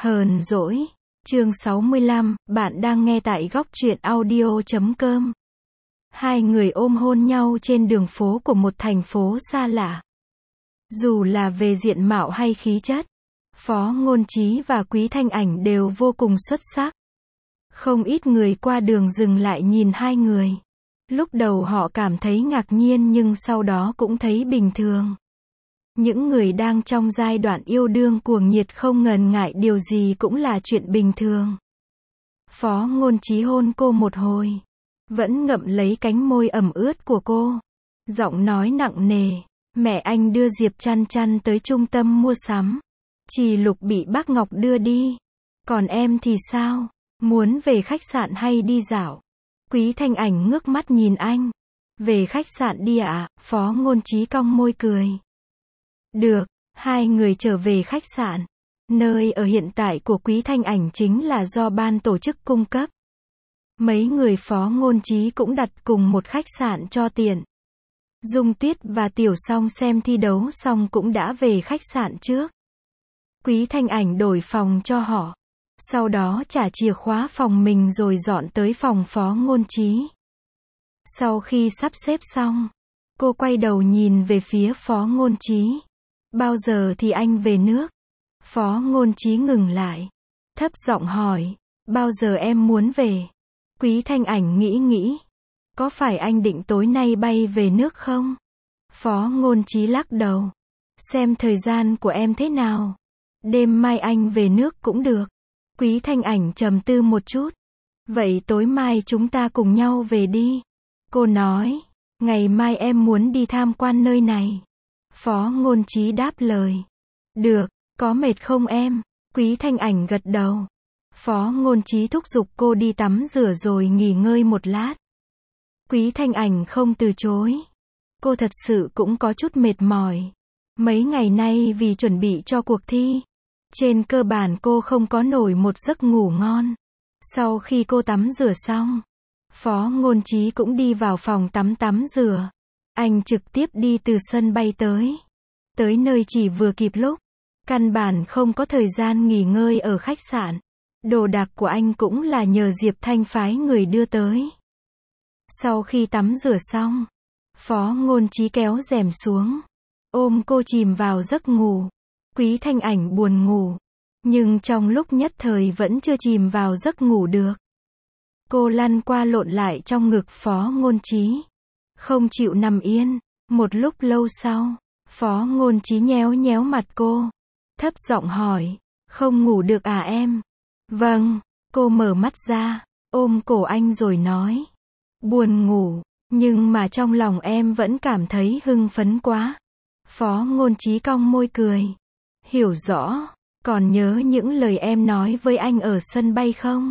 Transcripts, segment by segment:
Hờn dỗi. Chương 65, bạn đang nghe tại góc truyện audio.com. Hai người ôm hôn nhau trên đường phố của một thành phố xa lạ. Dù là về diện mạo hay khí chất, Phó Ngôn Chí và Quý Thanh Ảnh đều vô cùng xuất sắc. Không ít người qua đường dừng lại nhìn hai người. Lúc đầu họ cảm thấy ngạc nhiên nhưng sau đó cũng thấy bình thường. Những người đang trong giai đoạn yêu đương cuồng nhiệt không ngần ngại điều gì cũng là chuyện bình thường. Phó Ngôn Chí hôn cô một hồi, vẫn ngậm lấy cánh môi ẩm ướt của cô. Giọng nói nặng nề, mẹ anh đưa Diệp Chăn Chăn tới trung tâm mua sắm. Trì Lục bị bác Ngọc đưa đi. Còn em thì sao? Muốn về khách sạn hay đi dạo? Quý Thanh Ảnh ngước mắt nhìn anh. Về khách sạn đi ạ, Phó Ngôn Chí cong môi cười. Được, hai người trở về khách sạn. Nơi ở hiện tại của Quý Thanh Ảnh chính là do ban tổ chức cung cấp. Mấy người Phó Ngôn Chí cũng đặt cùng một khách sạn cho tiện. Dung Tuyết và Tiểu Song xem thi đấu xong cũng đã về khách sạn trước. Quý Thanh Ảnh đổi phòng cho họ. Sau đó trả chìa khóa phòng mình rồi dọn tới phòng Phó Ngôn Chí. Sau khi sắp xếp xong, cô quay đầu nhìn về phía Phó Ngôn Chí. Bao giờ thì anh về nước? Phó Ngôn Chí ngừng lại, thấp giọng hỏi, bao giờ em muốn về? Quý Thanh Ảnh nghĩ, có phải anh định tối nay bay về nước không? Phó Ngôn Chí lắc đầu, xem thời gian của em thế nào. Đêm mai anh về nước cũng được. Quý Thanh Ảnh trầm tư một chút. Vậy tối mai chúng ta cùng nhau về đi. Cô nói, ngày mai em muốn đi tham quan nơi này. Phó Ngôn Chí đáp lời. Được, có mệt không em? Quý Thanh Ảnh gật đầu. Phó Ngôn Chí thúc giục cô đi tắm rửa rồi nghỉ ngơi một lát. Quý Thanh Ảnh không từ chối. Cô thật sự cũng có chút mệt mỏi. Mấy ngày nay vì chuẩn bị cho cuộc thi, trên cơ bản cô không có nổi một giấc ngủ ngon. Sau khi cô tắm rửa xong, Phó Ngôn Chí cũng đi vào phòng tắm rửa. Anh trực tiếp đi từ sân bay tới. Tới nơi chỉ vừa kịp lúc. Căn bản không có thời gian nghỉ ngơi ở khách sạn. Đồ đạc của anh cũng là nhờ Diệp Thanh phái người đưa tới. Sau khi tắm rửa xong, Phó Ngôn Chí kéo rèm xuống, ôm cô chìm vào giấc ngủ. Quý Thanh Ảnh buồn ngủ, nhưng trong lúc nhất thời vẫn chưa chìm vào giấc ngủ được. Cô lăn qua lộn lại trong ngực Phó Ngôn Chí, không chịu nằm yên. Một lúc lâu sau, Phó Ngôn Chí nhéo nhéo mặt cô, thấp giọng hỏi, không ngủ được à em? Vâng. Cô mở mắt ra, ôm cổ anh rồi nói, buồn ngủ, nhưng mà trong lòng em vẫn cảm thấy hưng phấn quá. Phó Ngôn Chí cong môi cười, hiểu rõ, còn nhớ những lời em nói với anh ở sân bay không?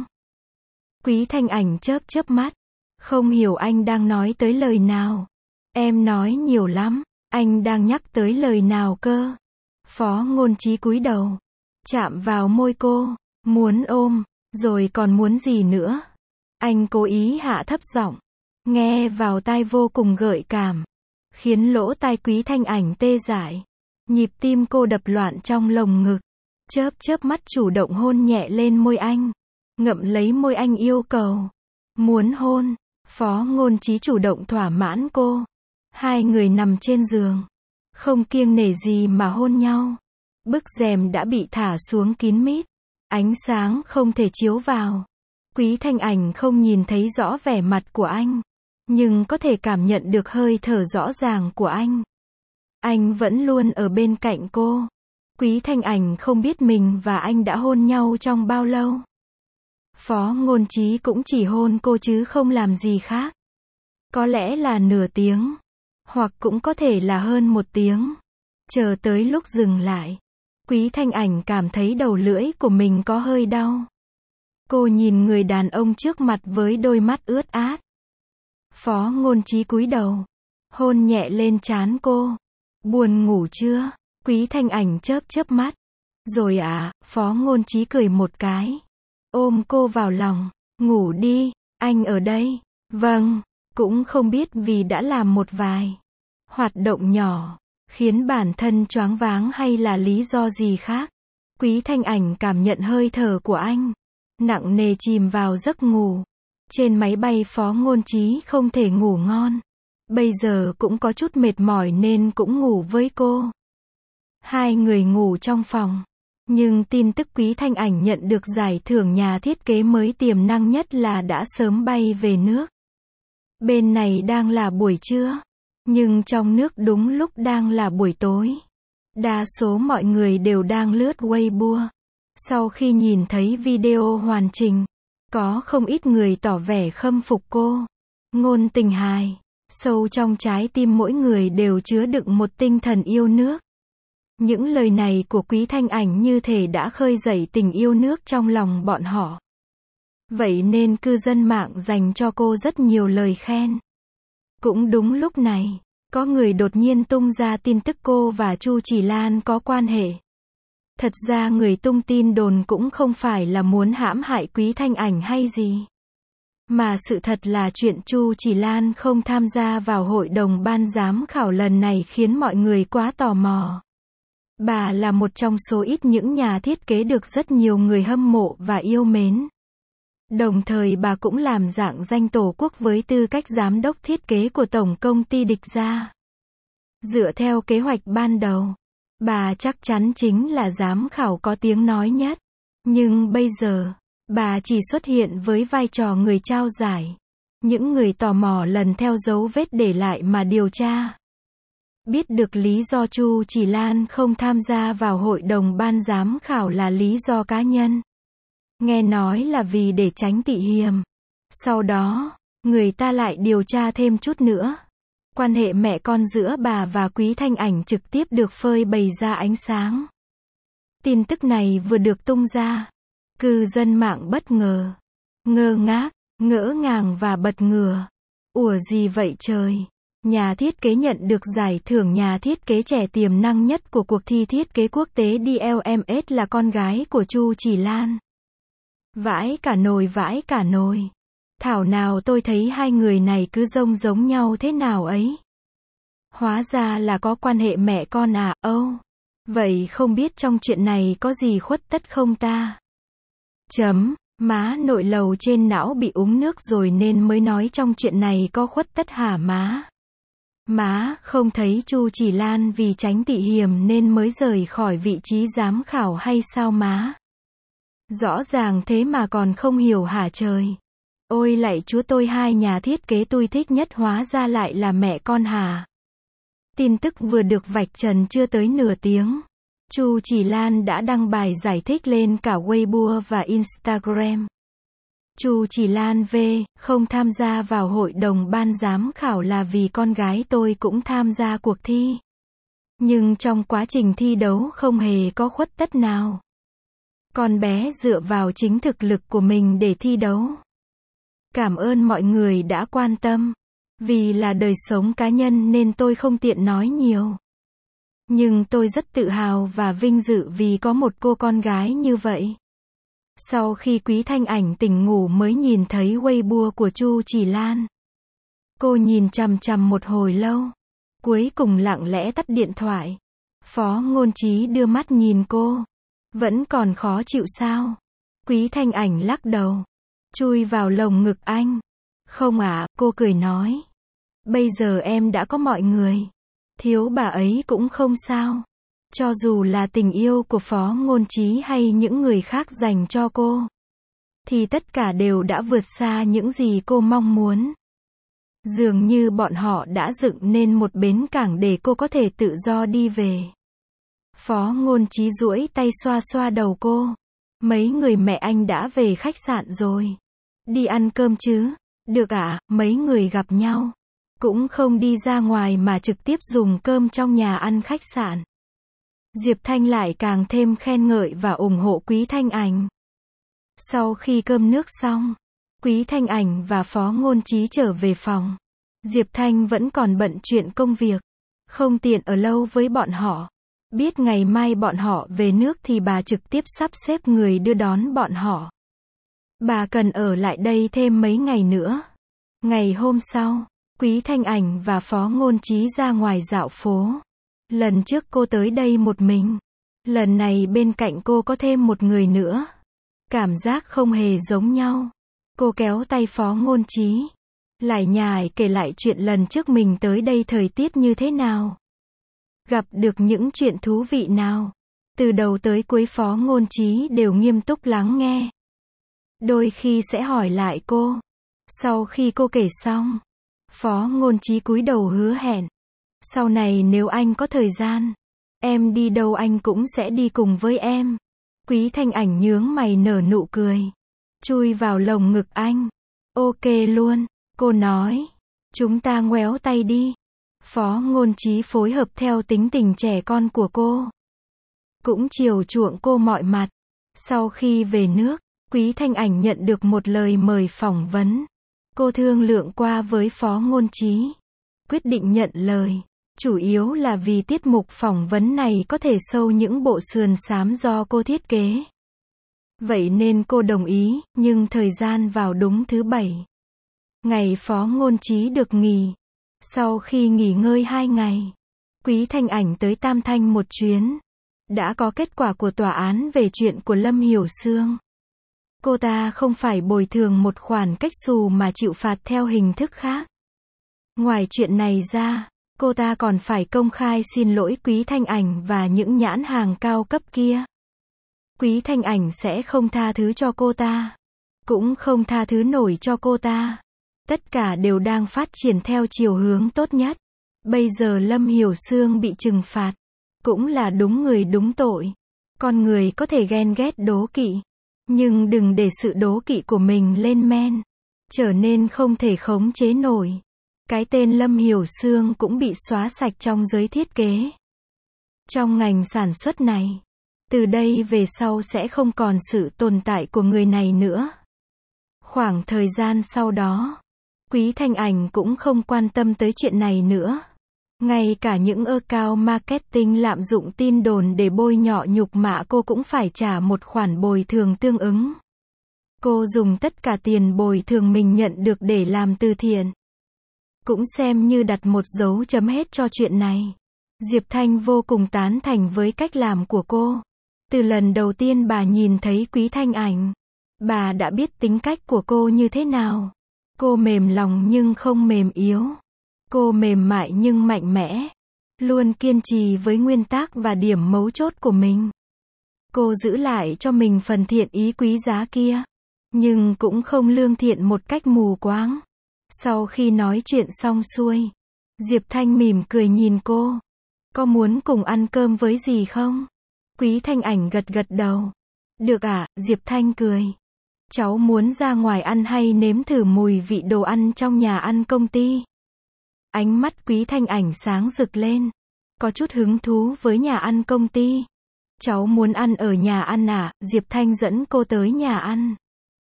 Quý Thanh Ảnh chớp mắt, không hiểu anh đang nói tới lời nào. Em nói nhiều lắm, anh đang nhắc tới lời nào cơ? Phó Ngôn Chí cúi đầu, chạm vào môi cô, muốn ôm, rồi còn muốn gì nữa? Anh cố ý hạ thấp giọng, nghe vào tai vô cùng gợi cảm, khiến lỗ tai Quý Thanh Ảnh tê dại. Nhịp tim cô đập loạn trong lồng ngực, chớp mắt chủ động hôn nhẹ lên môi anh, ngậm lấy môi anh yêu cầu, muốn hôn. Phó Ngôn Chí chủ động thỏa mãn cô. Hai người nằm trên giường, không kiêng nể gì mà hôn nhau. Bức rèm đã bị thả xuống kín mít, ánh sáng không thể chiếu vào. Quý Thanh Ảnh không nhìn thấy rõ vẻ mặt của anh, nhưng có thể cảm nhận được hơi thở rõ ràng của anh. Anh vẫn luôn ở bên cạnh cô. Quý Thanh Ảnh không biết mình và anh đã hôn nhau trong bao lâu. Phó Ngôn Chí cũng chỉ hôn cô chứ không làm gì khác. Có lẽ là nửa tiếng, hoặc cũng có thể là hơn một tiếng. Chờ tới lúc dừng lại, Quý Thanh Ảnh cảm thấy đầu lưỡi của mình có hơi đau. Cô nhìn người đàn ông trước mặt với đôi mắt ướt át. Phó Ngôn Chí cúi đầu, hôn nhẹ lên trán cô. Buồn ngủ chưa? Quý Thanh Ảnh chớp mắt. Rồi à, Phó Ngôn Chí cười một cái, ôm cô vào lòng. Ngủ đi, anh ở đây. Vâng. Cũng không biết vì đã làm một vài hoạt động nhỏ, khiến bản thân choáng váng hay là lý do gì khác. Quý Thanh Ảnh cảm nhận hơi thở của anh, nặng nề chìm vào giấc ngủ. Trên máy bay Phó Ngôn Chí không thể ngủ ngon. Bây giờ cũng có chút mệt mỏi nên cũng ngủ với cô. Hai người ngủ trong phòng. Nhưng tin tức Quý Thanh Ảnh nhận được giải thưởng nhà thiết kế mới tiềm năng nhất là đã sớm bay về nước. Bên này đang là buổi trưa, nhưng trong nước đúng lúc đang là buổi tối. Đa số mọi người đều đang lướt Weibo. Sau khi nhìn thấy video hoàn chỉnh, có không ít người tỏ vẻ khâm phục cô. Ngôn tình hài, sâu trong trái tim mỗi người đều chứa đựng một tinh thần yêu nước. Những lời này của Quý Thanh Ảnh như thể đã khơi dậy tình yêu nước trong lòng bọn họ. Vậy nên cư dân mạng dành cho cô rất nhiều lời khen. Cũng đúng lúc này, có người đột nhiên tung ra tin tức cô và Chu Chỉ Lan có quan hệ. Thật ra người tung tin đồn cũng không phải là muốn hãm hại Quý Thanh Ảnh hay gì. Mà sự thật là chuyện Chu Chỉ Lan không tham gia vào hội đồng ban giám khảo lần này khiến mọi người quá tò mò. Bà là một trong số ít những nhà thiết kế được rất nhiều người hâm mộ và yêu mến. Đồng thời bà cũng làm rạng danh Tổ quốc với tư cách giám đốc thiết kế của tổng công ty Địch Gia. Dựa theo kế hoạch ban đầu, bà chắc chắn chính là giám khảo có tiếng nói nhất. Nhưng bây giờ, bà chỉ xuất hiện với vai trò người trao giải. Những người tò mò lần theo dấu vết để lại mà điều tra. Biết được lý do Chu Chỉ Lan không tham gia vào hội đồng ban giám khảo là lý do cá nhân. Nghe nói là vì để tránh tị hiềm. Sau đó, người ta lại điều tra thêm chút nữa. Quan hệ mẹ con giữa bà và Quý Thanh Ảnh trực tiếp được phơi bày ra ánh sáng. Tin tức này vừa được tung ra, cư dân mạng bất ngờ, ngơ ngác, ngỡ ngàng và bật ngửa. Ủa gì vậy trời? Nhà thiết kế nhận được giải thưởng nhà thiết kế trẻ tiềm năng nhất của cuộc thi thiết kế quốc tế DLMS là con gái của Chu Chỉ Lan. Vãi cả nồi vãi cả nồi. Thảo nào tôi thấy hai người này cứ giống nhau thế nào ấy. Hóa ra là có quan hệ mẹ con à, vậy không biết trong chuyện này có gì khuất tất không ta? Má nội lầu trên não bị uống nước rồi nên mới nói trong chuyện này có khuất tất hả má? Má không thấy Chu Chỉ Lan vì tránh tị hiềm nên mới rời khỏi vị trí giám khảo hay sao má? Rõ ràng thế mà còn không hiểu hả trời? Ôi lạy chúa tôi, hai nhà thiết kế tôi thích nhất hóa ra lại là mẹ con hả? Tin tức vừa được vạch trần chưa tới nửa tiếng. Chu Chỉ Lan đã đăng bài giải thích lên cả Weibo và Instagram. Chu Chỉ Lan không tham gia vào hội đồng ban giám khảo là vì con gái tôi cũng tham gia cuộc thi. Nhưng trong quá trình thi đấu không hề có khuất tất nào. Con bé dựa vào chính thực lực của mình để thi đấu. Cảm ơn mọi người đã quan tâm. Vì là đời sống cá nhân nên tôi không tiện nói nhiều. Nhưng tôi rất tự hào và vinh dự vì có một cô con gái như vậy. Sau khi Quý Thanh Ảnh tỉnh ngủ mới nhìn thấy Weibo của Chu Chỉ Lan. Cô nhìn chằm chằm một hồi lâu. Cuối cùng lặng lẽ tắt điện thoại. Phó Ngôn Chí đưa mắt nhìn cô. Vẫn còn khó chịu sao? Quý Thanh Ảnh lắc đầu. Chui vào lồng ngực anh. Không ạ, cô cười nói. Bây giờ em đã có mọi người. Thiếu bà ấy cũng không sao. Cho dù là tình yêu của Phó Ngôn Chí hay những người khác dành cho cô, thì tất cả đều đã vượt xa những gì cô mong muốn. Dường như bọn họ đã dựng nên một bến cảng để cô có thể tự do đi về. Phó Ngôn Chí duỗi tay xoa xoa đầu cô. Mấy người mẹ anh đã về khách sạn rồi. Đi ăn cơm chứ? Được ạ, mấy người gặp nhau. Cũng không đi ra ngoài mà trực tiếp dùng cơm trong nhà ăn khách sạn. Diệp Thanh lại càng thêm khen ngợi và ủng hộ Quý Thanh Ảnh. Sau khi cơm nước xong, Quý Thanh Ảnh và Phó Ngôn Chí trở về phòng. Diệp Thanh vẫn còn bận chuyện công việc, không tiện ở lâu với bọn họ. Biết ngày mai bọn họ về nước thì bà trực tiếp sắp xếp người đưa đón bọn họ. Bà cần ở lại đây thêm mấy ngày nữa. Ngày hôm sau, Quý Thanh Ảnh và Phó Ngôn Chí ra ngoài dạo phố. Lần trước cô tới đây một mình. Lần này bên cạnh cô có thêm một người nữa. Cảm giác không hề giống nhau. Cô kéo tay Phó Ngôn Trí. Lải nhải kể lại chuyện lần trước mình tới đây thời tiết như thế nào. Gặp được những chuyện thú vị nào. Từ đầu tới cuối Phó Ngôn Trí đều nghiêm túc lắng nghe. Đôi khi sẽ hỏi lại cô. Sau khi cô kể xong, Phó Ngôn Trí cúi đầu hứa hẹn. Sau này nếu anh có thời gian, em đi đâu anh cũng sẽ đi cùng với em. Quý Thanh Ảnh nhướng mày nở nụ cười. Chui vào lồng ngực anh. Ok luôn, cô nói. Chúng ta ngoéo tay đi. Phó Ngôn Trí phối hợp theo tính tình trẻ con của cô. Cũng chiều chuộng cô mọi mặt. Sau khi về nước, Quý Thanh Ảnh nhận được một lời mời phỏng vấn. Cô thương lượng qua với Phó Ngôn Trí. Quyết định nhận lời. Chủ yếu là vì tiết mục phỏng vấn này có thể show những bộ sườn xám do cô thiết kế. Vậy nên cô đồng ý, nhưng thời gian vào đúng thứ Bảy. Ngày Phó Ngôn Trí được nghỉ. Sau khi nghỉ ngơi 2 ngày, Quý Thanh Ảnh tới Tam Thanh một chuyến. Đã có kết quả của tòa án về chuyện của Lâm Hiểu Sương. Cô ta không phải bồi thường một khoản cách xù mà chịu phạt theo hình thức khác. Ngoài chuyện này ra, cô ta còn phải công khai xin lỗi Quý Thanh Ảnh và những nhãn hàng cao cấp kia. Quý Thanh Ảnh sẽ không tha thứ cho cô ta. Cũng không tha thứ nổi cho cô ta. Tất cả đều đang phát triển theo chiều hướng tốt nhất. Bây giờ Lâm Hiểu Sương bị trừng phạt. Cũng là đúng người đúng tội. Con người có thể ghen ghét đố kỵ. Nhưng đừng để sự đố kỵ của mình lên men. Trở nên không thể khống chế nổi. Cái tên Lâm Hiểu Sương cũng bị xóa sạch trong giới thiết kế. Trong ngành sản xuất này, từ đây về sau sẽ không còn sự tồn tại của người này nữa. Khoảng thời gian sau đó, Quý Thanh Ảnh cũng không quan tâm tới chuyện này nữa. Ngay cả những account marketing lạm dụng tin đồn để bôi nhọ nhục mạ cô cũng phải trả một khoản bồi thường tương ứng. Cô dùng tất cả tiền bồi thường mình nhận được để làm từ thiện. Cũng xem như đặt một dấu chấm hết cho chuyện này. Diệp Thanh vô cùng tán thành với cách làm của cô. Từ lần đầu tiên bà nhìn thấy Quý Thanh Ảnh, bà đã biết tính cách của cô như thế nào. Cô mềm lòng nhưng không mềm yếu. Cô mềm mại nhưng mạnh mẽ. Luôn kiên trì với nguyên tắc và điểm mấu chốt của mình. Cô giữ lại cho mình phần thiện ý quý giá kia. Nhưng cũng không lương thiện một cách mù quáng. Sau khi nói chuyện xong xuôi, Diệp Thanh mỉm cười nhìn cô. Có muốn cùng ăn cơm với gì không? Quý Thanh Ảnh gật gật đầu. Được ạ, Diệp Thanh cười. Cháu muốn ra ngoài ăn hay nếm thử mùi vị đồ ăn trong nhà ăn công ty? Ánh mắt Quý Thanh Ảnh sáng rực lên. Có chút hứng thú với nhà ăn công ty. Cháu muốn ăn ở nhà ăn à? Diệp Thanh dẫn cô tới nhà ăn.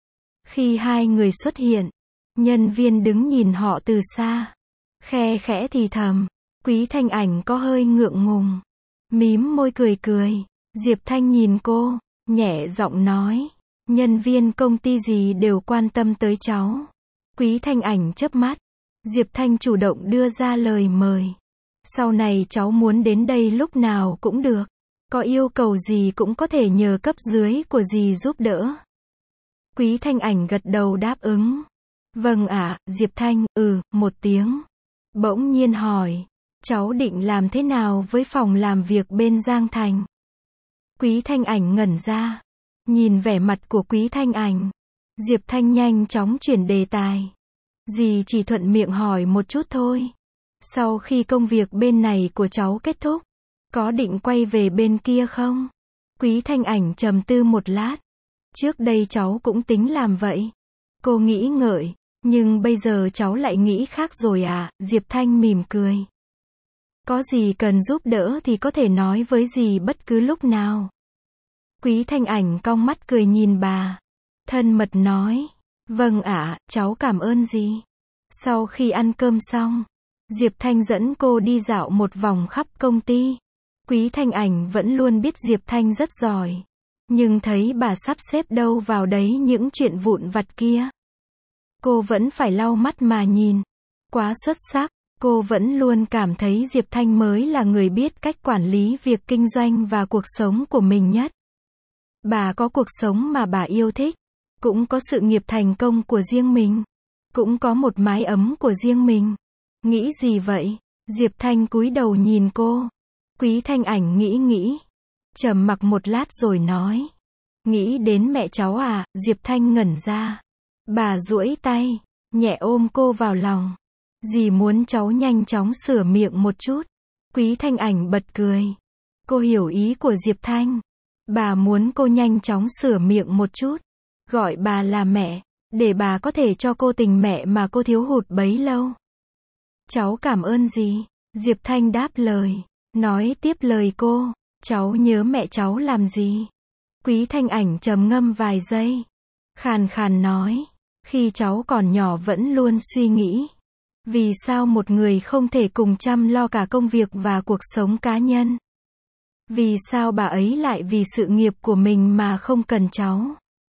Khi hai người xuất hiện, nhân viên đứng nhìn họ từ xa. Khe khẽ thì thầm. Quý Thanh Ảnh có hơi ngượng ngùng. Mím môi cười cười. Diệp Thanh nhìn cô, nhẹ giọng nói. Nhân viên công ty gì đều quan tâm tới cháu. Quý Thanh Ảnh chớp mắt. Diệp Thanh chủ động đưa ra lời mời. Sau này cháu muốn đến đây lúc nào cũng được. Có yêu cầu gì cũng có thể nhờ cấp dưới của dì giúp đỡ. Quý Thanh Ảnh gật đầu đáp ứng. Vâng ạ, Diệp Thanh, một tiếng. Bỗng nhiên hỏi. Cháu định làm thế nào với phòng làm việc bên Giang Thành? Quý Thanh Ảnh ngẩn ra. Nhìn vẻ mặt của Quý Thanh Ảnh, Diệp Thanh nhanh chóng chuyển đề tài. Dì chỉ thuận miệng hỏi một chút thôi. Sau khi công việc bên này của cháu kết thúc, có định quay về bên kia không? Quý Thanh Ảnh trầm tư một lát. Trước đây cháu cũng tính làm vậy. Cô nghĩ ngợi, nhưng bây giờ cháu lại nghĩ khác rồi à? Diệp Thanh mỉm cười. Có gì cần giúp đỡ thì có thể nói với dì bất cứ lúc nào. Quý Thanh Ảnh cong mắt cười nhìn bà. Thân mật nói. Vâng ạ, cháu cảm ơn dì. Sau khi ăn cơm xong, Diệp Thanh dẫn cô đi dạo một vòng khắp công ty. Quý Thanh Ảnh vẫn luôn biết Diệp Thanh rất giỏi. Nhưng thấy bà sắp xếp đâu vào đấy những chuyện vụn vặt kia. Cô vẫn phải lau mắt mà nhìn. Quá xuất sắc. Cô vẫn luôn cảm thấy Diệp Thanh mới là người biết cách quản lý việc kinh doanh và cuộc sống của mình nhất. Bà có cuộc sống mà bà yêu thích, cũng có sự nghiệp thành công của riêng mình, cũng có một mái ấm của riêng mình. Nghĩ gì vậy? Diệp Thanh cúi đầu nhìn cô. Quý Thanh Ảnh nghĩ, trầm mặc một lát rồi nói. Nghĩ đến mẹ cháu à? Diệp Thanh ngẩn ra. Bà duỗi tay, nhẹ ôm cô vào lòng. Dì muốn cháu nhanh chóng sửa miệng một chút. Quý Thanh Ảnh bật cười. Cô hiểu ý của Diệp Thanh. Bà muốn cô nhanh chóng sửa miệng một chút. Gọi bà là mẹ, để bà có thể cho cô tình mẹ mà cô thiếu hụt bấy lâu. Cháu cảm ơn dì. Diệp Thanh đáp lời. Nói tiếp lời cô. Cháu nhớ mẹ cháu làm gì? Quý Thanh Ảnh trầm ngâm vài giây. Khàn khàn nói. Khi cháu còn nhỏ vẫn luôn suy nghĩ. Vì sao một người không thể cùng chăm lo cả công việc và cuộc sống cá nhân? Vì sao bà ấy lại vì sự nghiệp của mình mà không cần cháu?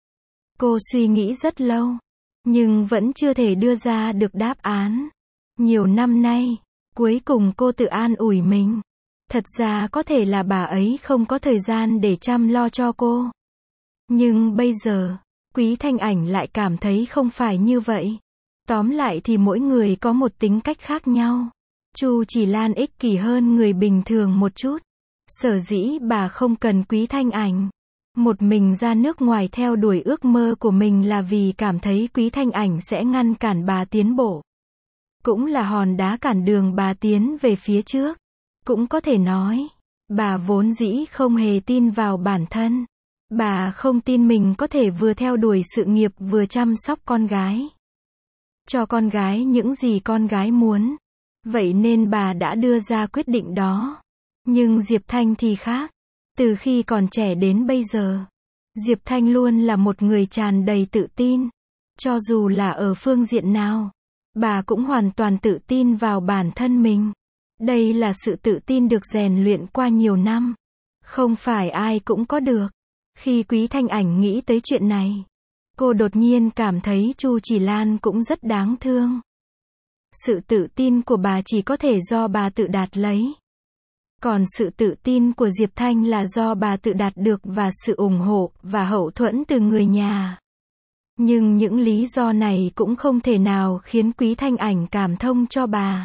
Cô suy nghĩ rất lâu, nhưng vẫn chưa thể đưa ra được đáp án. Nhiều năm nay, cuối cùng cô tự an ủi mình. Thật ra có thể là bà ấy không có thời gian để chăm lo cho cô. Nhưng bây giờ, Quý Thanh Ảnh lại cảm thấy không phải như vậy. Tóm lại thì mỗi người có một tính cách khác nhau. Chu Chỉ Lan ích kỷ hơn người bình thường một chút. Sở dĩ bà không cần Quý Thanh Ảnh. Một mình ra nước ngoài theo đuổi ước mơ của mình là vì cảm thấy Quý Thanh Ảnh sẽ ngăn cản bà tiến bộ. Cũng là hòn đá cản đường bà tiến về phía trước. Cũng có thể nói, bà vốn dĩ không hề tin vào bản thân. Bà không tin mình có thể vừa theo đuổi sự nghiệp vừa chăm sóc con gái. Cho con gái những gì con gái muốn. Vậy nên bà đã đưa ra quyết định đó. Nhưng Diệp Thanh thì khác. Từ khi còn trẻ đến bây giờ, Diệp Thanh luôn là một người tràn đầy tự tin. Cho dù là ở phương diện nào, bà cũng hoàn toàn tự tin vào bản thân mình. Đây là sự tự tin được rèn luyện qua nhiều năm. Không phải ai cũng có được. Khi Quý Thanh Ảnh nghĩ tới chuyện này, cô đột nhiên cảm thấy Chu Chỉ Lan cũng rất đáng thương. Sự tự tin của bà chỉ có thể do bà tự đạt lấy. Còn sự tự tin của Diệp Thanh là do bà tự đạt được và sự ủng hộ và hậu thuẫn từ người nhà. Nhưng những lý do này cũng không thể nào khiến Quý Thanh Ảnh cảm thông cho bà.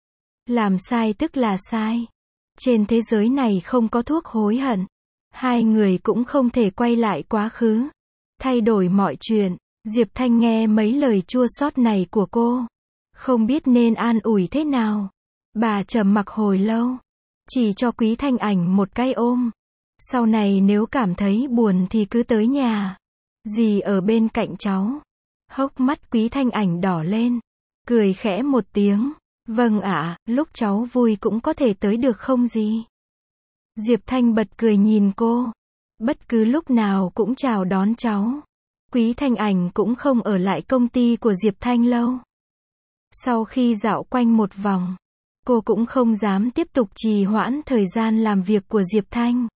Làm sai tức là sai. Trên thế giới này không có thuốc hối hận. Hai người cũng không thể quay lại quá khứ. Thay đổi mọi chuyện. Diệp Thanh nghe mấy lời chua xót này của cô. Không biết nên an ủi thế nào. Bà trầm mặc hồi lâu. Chỉ cho Quý Thanh Ảnh một cái ôm. Sau này nếu cảm thấy buồn thì cứ tới nhà. Dì ở bên cạnh cháu. Hốc mắt Quý Thanh Ảnh đỏ lên. Cười khẽ một tiếng. Vâng ạ, lúc cháu vui cũng có thể tới được không dì? Diệp Thanh bật cười nhìn cô. Bất cứ lúc nào cũng chào đón cháu. Quý Thanh Ảnh cũng không ở lại công ty của Diệp Thanh lâu. Sau khi dạo quanh một vòng, cô cũng không dám tiếp tục trì hoãn thời gian làm việc của Diệp Thanh.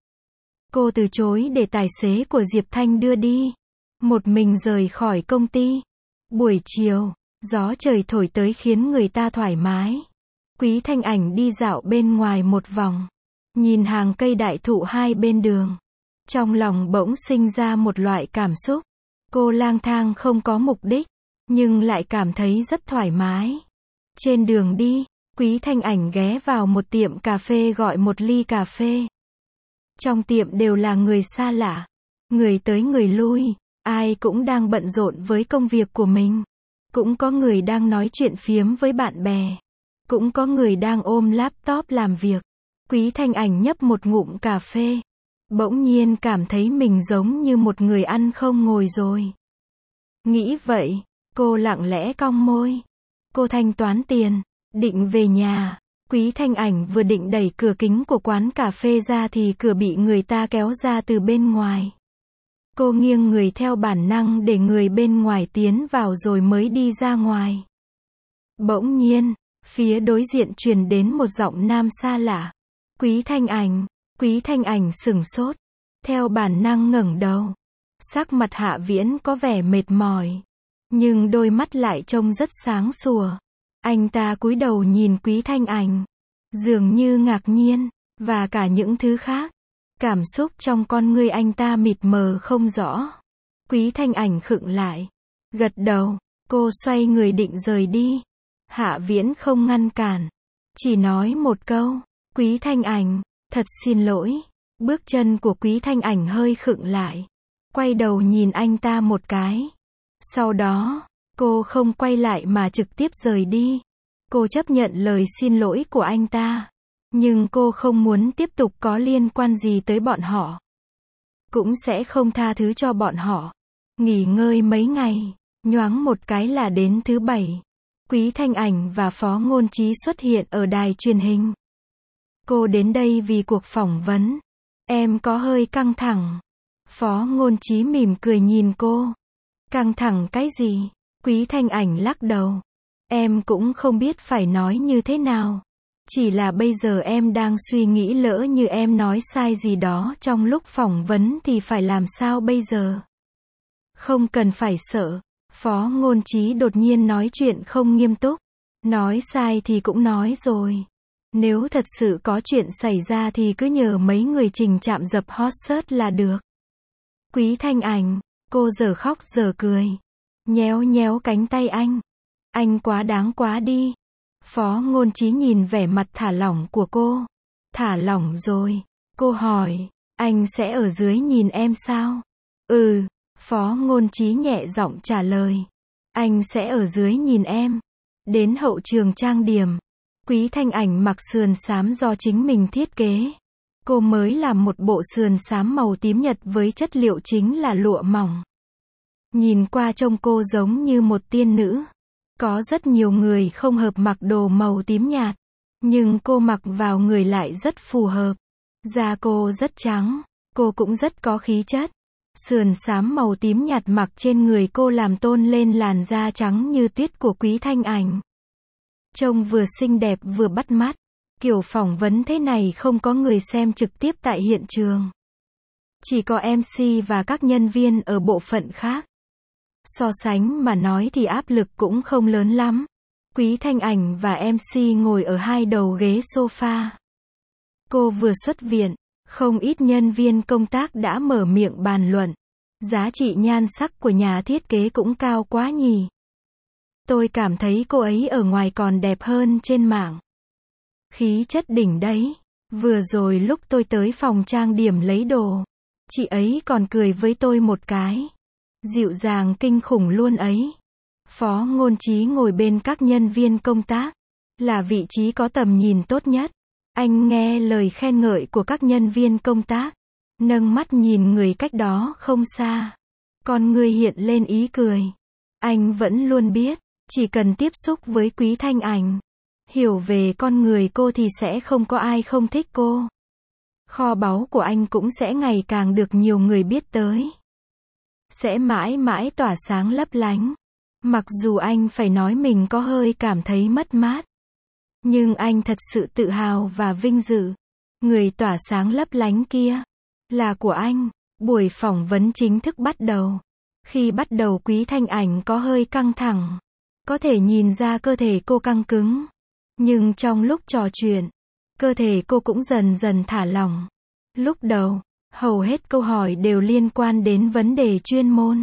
Cô từ chối để tài xế của Diệp Thanh đưa đi. Một mình rời khỏi công ty. Buổi chiều, gió trời thổi tới khiến người ta thoải mái. Quý Thanh Ảnh đi dạo bên ngoài một vòng. Nhìn hàng cây đại thụ hai bên đường. Trong lòng bỗng sinh ra một loại cảm xúc. Cô lang thang không có mục đích, nhưng lại cảm thấy rất thoải mái. Trên đường đi, Quý Thanh Ảnh ghé vào một tiệm cà phê gọi một ly cà phê. Trong tiệm đều là người xa lạ. Người tới người lui, ai cũng đang bận rộn với công việc của mình. Cũng có người đang nói chuyện phiếm với bạn bè. Cũng có người đang ôm laptop làm việc. Quý Thanh Ảnh nhấp một ngụm cà phê. Bỗng nhiên cảm thấy mình giống như một người ăn không ngồi rồi. Nghĩ vậy, cô lặng lẽ cong môi. Cô thanh toán tiền, định về nhà. Quý Thanh Ảnh vừa định đẩy cửa kính của quán cà phê ra thì cửa bị người ta kéo ra từ bên ngoài. Cô nghiêng người theo bản năng để người bên ngoài tiến vào rồi mới đi ra ngoài. Bỗng nhiên, phía đối diện truyền đến một giọng nam xa lạ. Quý Thanh Ảnh. Quý Thanh Ảnh sửng sốt. Theo bản năng ngẩng đầu. Sắc mặt Hạ Viễn có vẻ mệt mỏi. Nhưng đôi mắt lại trông rất sáng sủa. Anh ta cúi đầu nhìn Quý Thanh Ảnh, dường như ngạc nhiên, và cả những thứ khác. Cảm xúc trong con ngươi anh ta mịt mờ không rõ. Quý Thanh Ảnh khựng lại, gật đầu, cô xoay người định rời đi. Hạ Viễn không ngăn cản, chỉ nói một câu, Quý Thanh Ảnh, thật xin lỗi. Bước chân của Quý Thanh Ảnh hơi khựng lại, quay đầu nhìn anh ta một cái. Sau đó, cô không quay lại mà trực tiếp rời đi. Cô chấp nhận lời xin lỗi của anh ta, nhưng cô không muốn tiếp tục có liên quan gì tới bọn họ. Cũng sẽ không tha thứ cho bọn họ. Nghỉ ngơi mấy ngày, nhoáng một cái là đến thứ Bảy. Quý Thanh Ảnh và Phó Ngôn Chí xuất hiện ở đài truyền hình. Cô đến đây vì cuộc phỏng vấn. Em có hơi căng thẳng. Phó Ngôn Chí mỉm cười nhìn cô. Căng thẳng cái gì? Quý Thanh Ảnh lắc đầu. Em cũng không biết phải nói như thế nào. Chỉ là bây giờ em đang suy nghĩ lỡ như em nói sai gì đó trong lúc phỏng vấn thì phải làm sao bây giờ? Không cần phải sợ. Phó Ngôn Chí đột nhiên nói chuyện không nghiêm túc. Nói sai thì cũng nói rồi. Nếu thật sự có chuyện xảy ra thì cứ nhờ mấy người Trình Trạm dập hot search là được. Quý Thanh Ảnh, cô giờ khóc giờ cười. Nhéo nhéo cánh tay anh. Anh quá đáng quá đi. Phó Ngôn Chí nhìn vẻ mặt thả lỏng của cô. Thả lỏng rồi. Cô hỏi, anh sẽ ở dưới nhìn em sao? Ừ. Phó Ngôn Chí nhẹ giọng trả lời. Anh sẽ ở dưới nhìn em. Đến hậu trường trang điểm. Quý Thanh Ảnh mặc sườn xám do chính mình thiết kế. Cô mới làm một bộ sườn xám màu tím nhật với chất liệu chính là lụa mỏng. Nhìn qua trông cô giống như một tiên nữ. Có rất nhiều người không hợp mặc đồ màu tím nhạt. Nhưng cô mặc vào người lại rất phù hợp. Da cô rất trắng. Cô cũng rất có khí chất. Sườn xám màu tím nhạt mặc trên người cô làm tôn lên làn da trắng như tuyết của Quý Thanh Ảnh. Trông vừa xinh đẹp vừa bắt mắt. Kiểu phỏng vấn thế này không có người xem trực tiếp tại hiện trường. Chỉ có MC và các nhân viên ở bộ phận khác. So sánh mà nói thì áp lực cũng không lớn lắm. Quý Thanh Ảnh và MC ngồi ở hai đầu ghế sofa. Cô vừa xuất viện, không ít nhân viên công tác đã mở miệng bàn luận. Giá trị nhan sắc của nhà thiết kế cũng cao quá nhỉ. Tôi cảm thấy cô ấy ở ngoài còn đẹp hơn trên mạng. Khí chất đỉnh đấy. Vừa rồi lúc tôi tới phòng trang điểm lấy đồ, chị ấy còn cười với tôi một cái. Dịu dàng kinh khủng luôn ấy. Phó Ngôn Chí ngồi bên các nhân viên công tác. Là vị trí có tầm nhìn tốt nhất. Anh nghe lời khen ngợi của các nhân viên công tác. Nâng mắt nhìn người cách đó không xa. Con người hiện lên ý cười. Anh vẫn luôn biết, chỉ cần tiếp xúc với Quý Thanh Ảnh, hiểu về con người cô thì sẽ không có ai không thích cô. Kho báu của anh cũng sẽ ngày càng được nhiều người biết tới. Sẽ mãi mãi tỏa sáng lấp lánh. Mặc dù anh phải nói mình có hơi cảm thấy mất mát. Nhưng anh thật sự tự hào và vinh dự. Người tỏa sáng lấp lánh kia là của anh. Buổi phỏng vấn chính thức bắt đầu. Khi bắt đầu Quý Thanh Ảnh có hơi căng thẳng. Có thể nhìn ra cơ thể cô căng cứng. Nhưng trong lúc trò chuyện, cơ thể cô cũng dần dần thả lỏng. Lúc đầu, hầu hết câu hỏi đều liên quan đến vấn đề chuyên môn.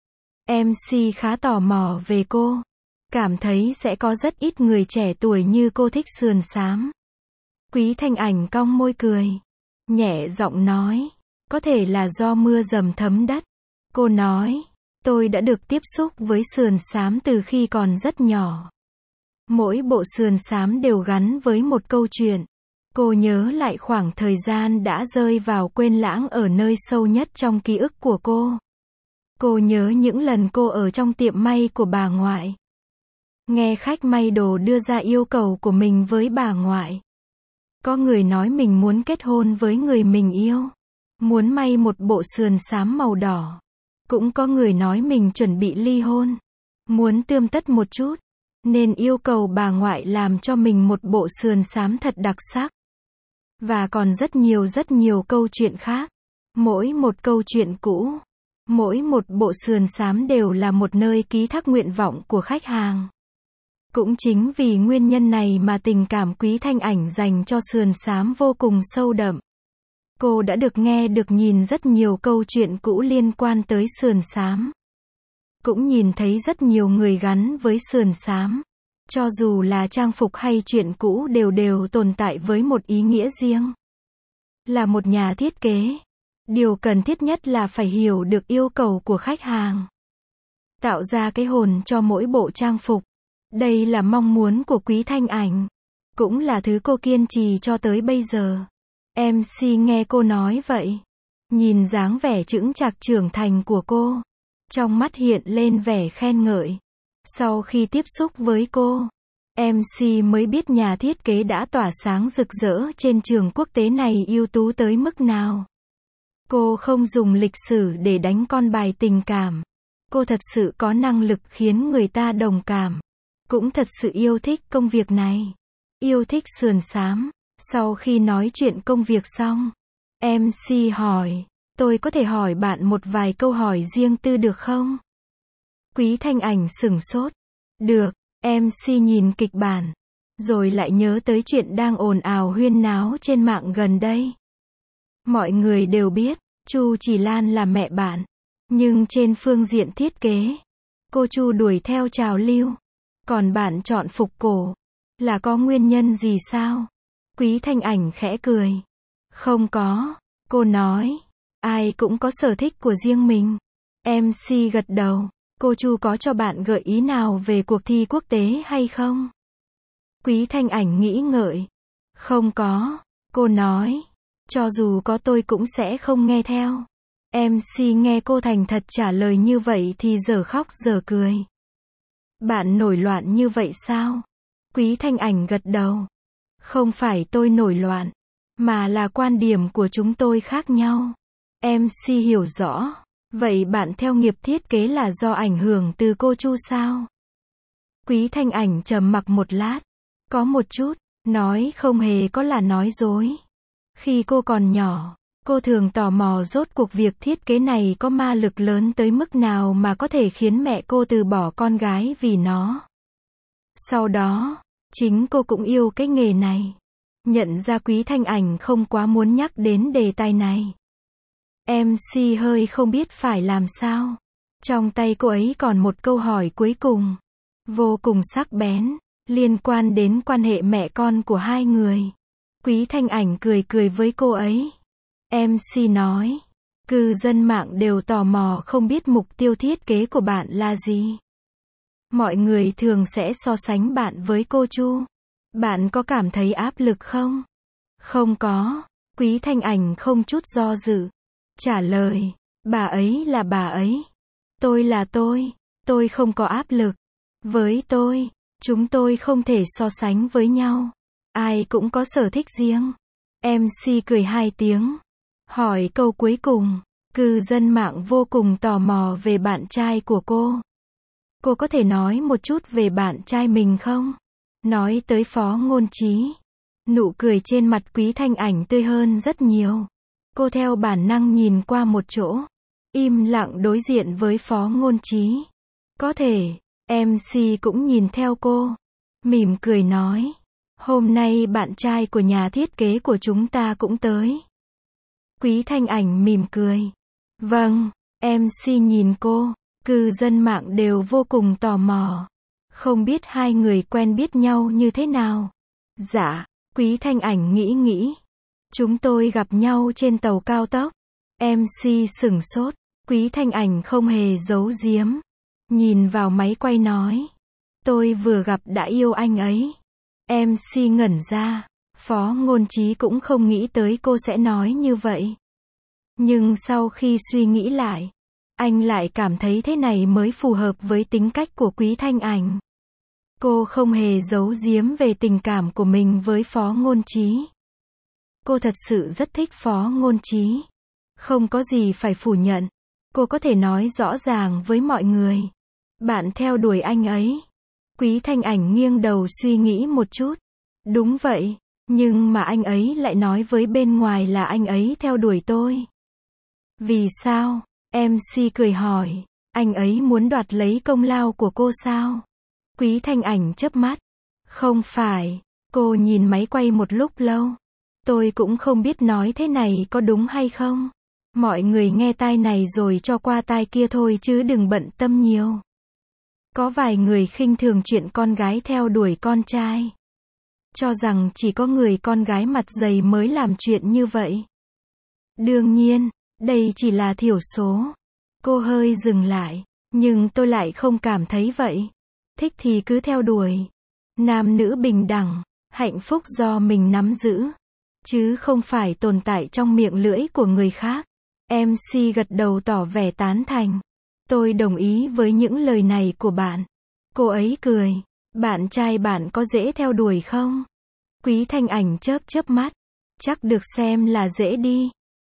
MC khá tò mò về cô. Cảm thấy sẽ có rất ít người trẻ tuổi như cô thích sườn xám. Quý Thanh Ảnh cong môi cười. Nhẹ giọng nói. Có thể là do mưa dầm thấm đất. Cô nói. Tôi đã được tiếp xúc với sườn xám từ khi còn rất nhỏ. Mỗi bộ sườn xám đều gắn với một câu chuyện. Cô nhớ lại khoảng thời gian đã rơi vào quên lãng ở nơi sâu nhất trong ký ức của cô. Cô nhớ những lần cô ở trong tiệm may của bà ngoại. Nghe khách may đồ đưa ra yêu cầu của mình với bà ngoại. Có người nói mình muốn kết hôn với người mình yêu. Muốn may một bộ sườn xám màu đỏ. Cũng có người nói mình chuẩn bị ly hôn. Muốn tươm tất một chút. Nên yêu cầu bà ngoại làm cho mình một bộ sườn xám thật đặc sắc. Và còn rất nhiều câu chuyện khác. Mỗi một câu chuyện cũ. Mỗi một bộ sườn xám đều là một nơi ký thác nguyện vọng của khách hàng. Cũng chính vì nguyên nhân này mà tình cảm Quý Thanh Ảnh dành cho Sườn Xám vô cùng sâu đậm. Cô đã được nghe được nhìn rất nhiều câu chuyện cũ liên quan tới Sườn Xám. Cũng nhìn thấy rất nhiều người gắn với Sườn Xám. Cho dù là trang phục hay chuyện cũ đều đều tồn tại với một ý nghĩa riêng. Là một nhà thiết kế, điều cần thiết nhất là phải hiểu được yêu cầu của khách hàng. Tạo ra cái hồn cho mỗi bộ trang phục. Đây là mong muốn của Quý Thanh Ảnh. Cũng là thứ cô kiên trì cho tới bây giờ. MC nghe cô nói vậy. Nhìn dáng vẻ chững chạc trưởng thành của cô. Trong mắt hiện lên vẻ khen ngợi. Sau khi tiếp xúc với cô, MC mới biết nhà thiết kế đã tỏa sáng rực rỡ trên trường quốc tế này ưu tú tới mức nào. Cô không dùng lịch sử để đánh con bài tình cảm. Cô thật sự có năng lực khiến người ta đồng cảm. Cũng thật sự yêu thích công việc này. Yêu thích Sườn Xám. Sau khi nói chuyện công việc xong, MC hỏi, tôi có thể hỏi bạn một vài câu hỏi riêng tư được không? Quý Thanh Ảnh sửng sốt. Được, MC nhìn kịch bản. Rồi lại nhớ tới chuyện đang ồn ào huyên náo trên mạng gần đây. Mọi người đều biết, Chu Chỉ Lan là mẹ bạn. Nhưng trên phương diện thiết kế, cô Chu đuổi theo trào lưu. Còn bạn chọn phục cổ, là có nguyên nhân gì sao? Quý Thanh Ảnh khẽ cười. Không có, cô nói. Ai cũng có sở thích của riêng mình. MC gật đầu. Cô Chu có cho bạn gợi ý nào về cuộc thi quốc tế hay không? Quý Thanh Ảnh nghĩ ngợi. Không có, cô nói. Cho dù có tôi cũng sẽ không nghe theo. MC nghe cô thành thật trả lời như vậy thì dở khóc dở cười. Bạn nổi loạn như vậy sao? Quý Thanh Ảnh gật đầu. Không phải tôi nổi loạn, mà là quan điểm của chúng tôi khác nhau. MC hiểu rõ. Vậy bạn theo nghiệp thiết kế là do ảnh hưởng từ cô Chu sao? Quý Thanh Ảnh trầm mặc một lát. Có một chút, nói không hề có là nói dối. Khi cô còn nhỏ, cô thường tò mò rốt cuộc việc thiết kế này có ma lực lớn tới mức nào mà có thể khiến mẹ cô từ bỏ con gái vì nó. Sau đó, chính cô cũng yêu cái nghề này. Nhận ra Quý Thanh Ảnh không quá muốn nhắc đến đề tài này. MC hơi không biết phải làm sao. Trong tay cô ấy còn một câu hỏi cuối cùng. Vô cùng sắc bén, liên quan đến quan hệ mẹ con của hai người. Quý Thanh Ảnh cười cười với cô ấy. MC nói. Cư dân mạng đều tò mò không biết mục tiêu thiết kế của bạn là gì. Mọi người thường sẽ so sánh bạn với cô Chu. Bạn có cảm thấy áp lực không? Không có. Quý Thanh Ảnh không chút do dự. Trả lời, bà ấy là bà ấy. Tôi là tôi không có áp lực. Với tôi, chúng tôi không thể so sánh với nhau. Ai cũng có sở thích riêng. MC cười 2 tiếng. Hỏi câu cuối cùng, cư dân mạng vô cùng tò mò về bạn trai của cô. Cô có thể nói một chút về bạn trai mình không? Nói tới Phó Ngôn Trí. Nụ cười trên mặt Quý Thanh Ảnh tươi hơn rất nhiều. Cô theo bản năng nhìn qua một chỗ. Im lặng đối diện với Phó Ngôn Trí. Có thể, MC cũng nhìn theo cô. Mỉm cười nói. Hôm nay bạn trai của nhà thiết kế của chúng ta cũng tới. Quý Thanh Ảnh mỉm cười. Vâng, MC nhìn cô. Cư dân mạng đều vô cùng tò mò. Không biết hai người quen biết nhau như thế nào? Dạ, Quý Thanh Ảnh nghĩ. Chúng tôi gặp nhau trên tàu cao tốc. MC sửng sốt. Quý Thanh Ảnh không hề giấu giếm. Nhìn vào máy quay nói. Tôi vừa gặp đã yêu anh ấy. MC ngẩn ra. Phó Ngôn Trí cũng không nghĩ tới cô sẽ nói như vậy. Nhưng sau khi suy nghĩ lại, anh lại cảm thấy thế này mới phù hợp với tính cách của Quý Thanh Ảnh. Cô không hề giấu giếm về tình cảm của mình với Phó Ngôn Trí. Cô thật sự rất thích Phó Ngôn Trí. Không có gì phải phủ nhận. Cô có thể nói rõ ràng với mọi người. Bạn theo đuổi anh ấy. Quý Thanh Ảnh nghiêng đầu suy nghĩ một chút. Đúng vậy, nhưng mà anh ấy lại nói với bên ngoài là anh ấy theo đuổi tôi. Vì sao? MC cười hỏi. Anh ấy muốn đoạt lấy công lao của cô sao? Quý Thanh Ảnh chớp mắt. Không phải. Cô nhìn máy quay một lúc lâu. Tôi cũng không biết nói thế này có đúng hay không. Mọi người nghe tai này rồi cho qua tai kia thôi chứ đừng bận tâm nhiều. Có vài người khinh thường chuyện con gái theo đuổi con trai. Cho rằng chỉ có người con gái mặt dày mới làm chuyện như vậy. Đương nhiên, đây chỉ là thiểu số. Cô hơi dừng lại. Nhưng tôi lại không cảm thấy vậy. Thích thì cứ theo đuổi. Nam nữ bình đẳng, hạnh phúc do mình nắm giữ. Chứ không phải tồn tại trong miệng lưỡi của người khác. MC gật đầu tỏ vẻ tán thành. Tôi đồng ý với những lời này của bạn. Cô ấy cười. Bạn trai bạn có dễ theo đuổi không? Quý Thanh Ảnh chớp chớp mắt. Chắc được xem là dễ đi.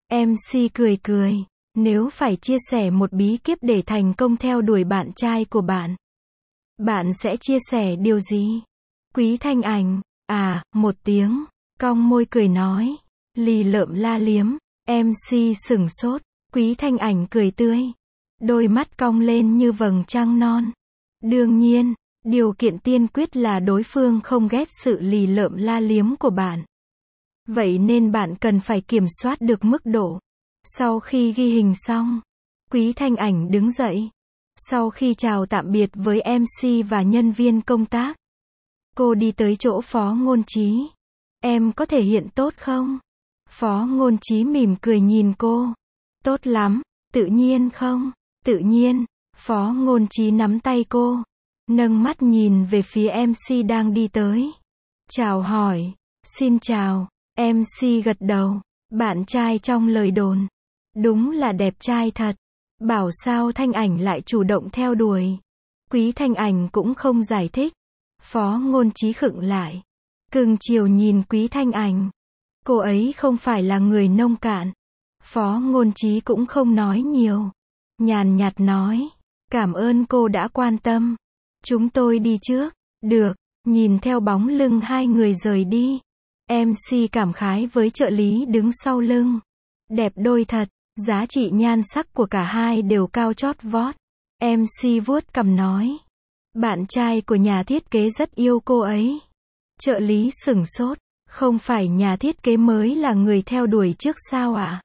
MC cười cười. Nếu phải chia sẻ một bí kíp để thành công theo đuổi bạn trai của bạn, bạn sẽ chia sẻ điều gì? Quý Thanh Ảnh, một tiếng, cong môi cười nói. Lì lợm la liếm. MC sửng sốt. Quý Thanh Ảnh cười tươi. Đôi mắt cong lên như vầng trăng non. Đương nhiên, điều kiện tiên quyết là đối phương không ghét sự lì lợm la liếm của bạn. Vậy nên bạn cần phải kiểm soát được mức độ. Sau khi ghi hình xong, Quý Thanh Ảnh đứng dậy. Sau khi chào tạm biệt với MC và nhân viên công tác, cô đi tới chỗ Phó Ngôn Chí. Em có thể hiện tốt không? Phó Ngôn Chí mỉm cười nhìn cô. Tốt lắm, tự nhiên không? Tự nhiên. Phó Ngôn Chí nắm tay cô, nâng mắt nhìn về phía MC đang đi tới. Chào hỏi. Xin chào. MC gật đầu. Bạn trai trong lời đồn. Đúng là đẹp trai thật. Bảo sao Thanh Ảnh lại chủ động theo đuổi. Quý Thanh Ảnh cũng không giải thích. Phó Ngôn Chí khựng lại. Cưng chiều nhìn Quý Thanh Ảnh. Cô ấy không phải là người nông cạn. Phó Ngôn Chí cũng không nói nhiều. Nhàn nhạt nói. Cảm ơn cô đã quan tâm. Chúng tôi đi trước. Được. Nhìn theo bóng lưng hai người rời đi, MC cảm khái với trợ lý đứng sau lưng. Đẹp đôi thật. Giá trị nhan sắc của cả hai đều cao chót vót. MC vuốt cằm nói. Bạn trai của nhà thiết kế rất yêu cô ấy. Trợ lý sửng sốt. Không phải nhà thiết kế mới là người theo đuổi trước sao ạ?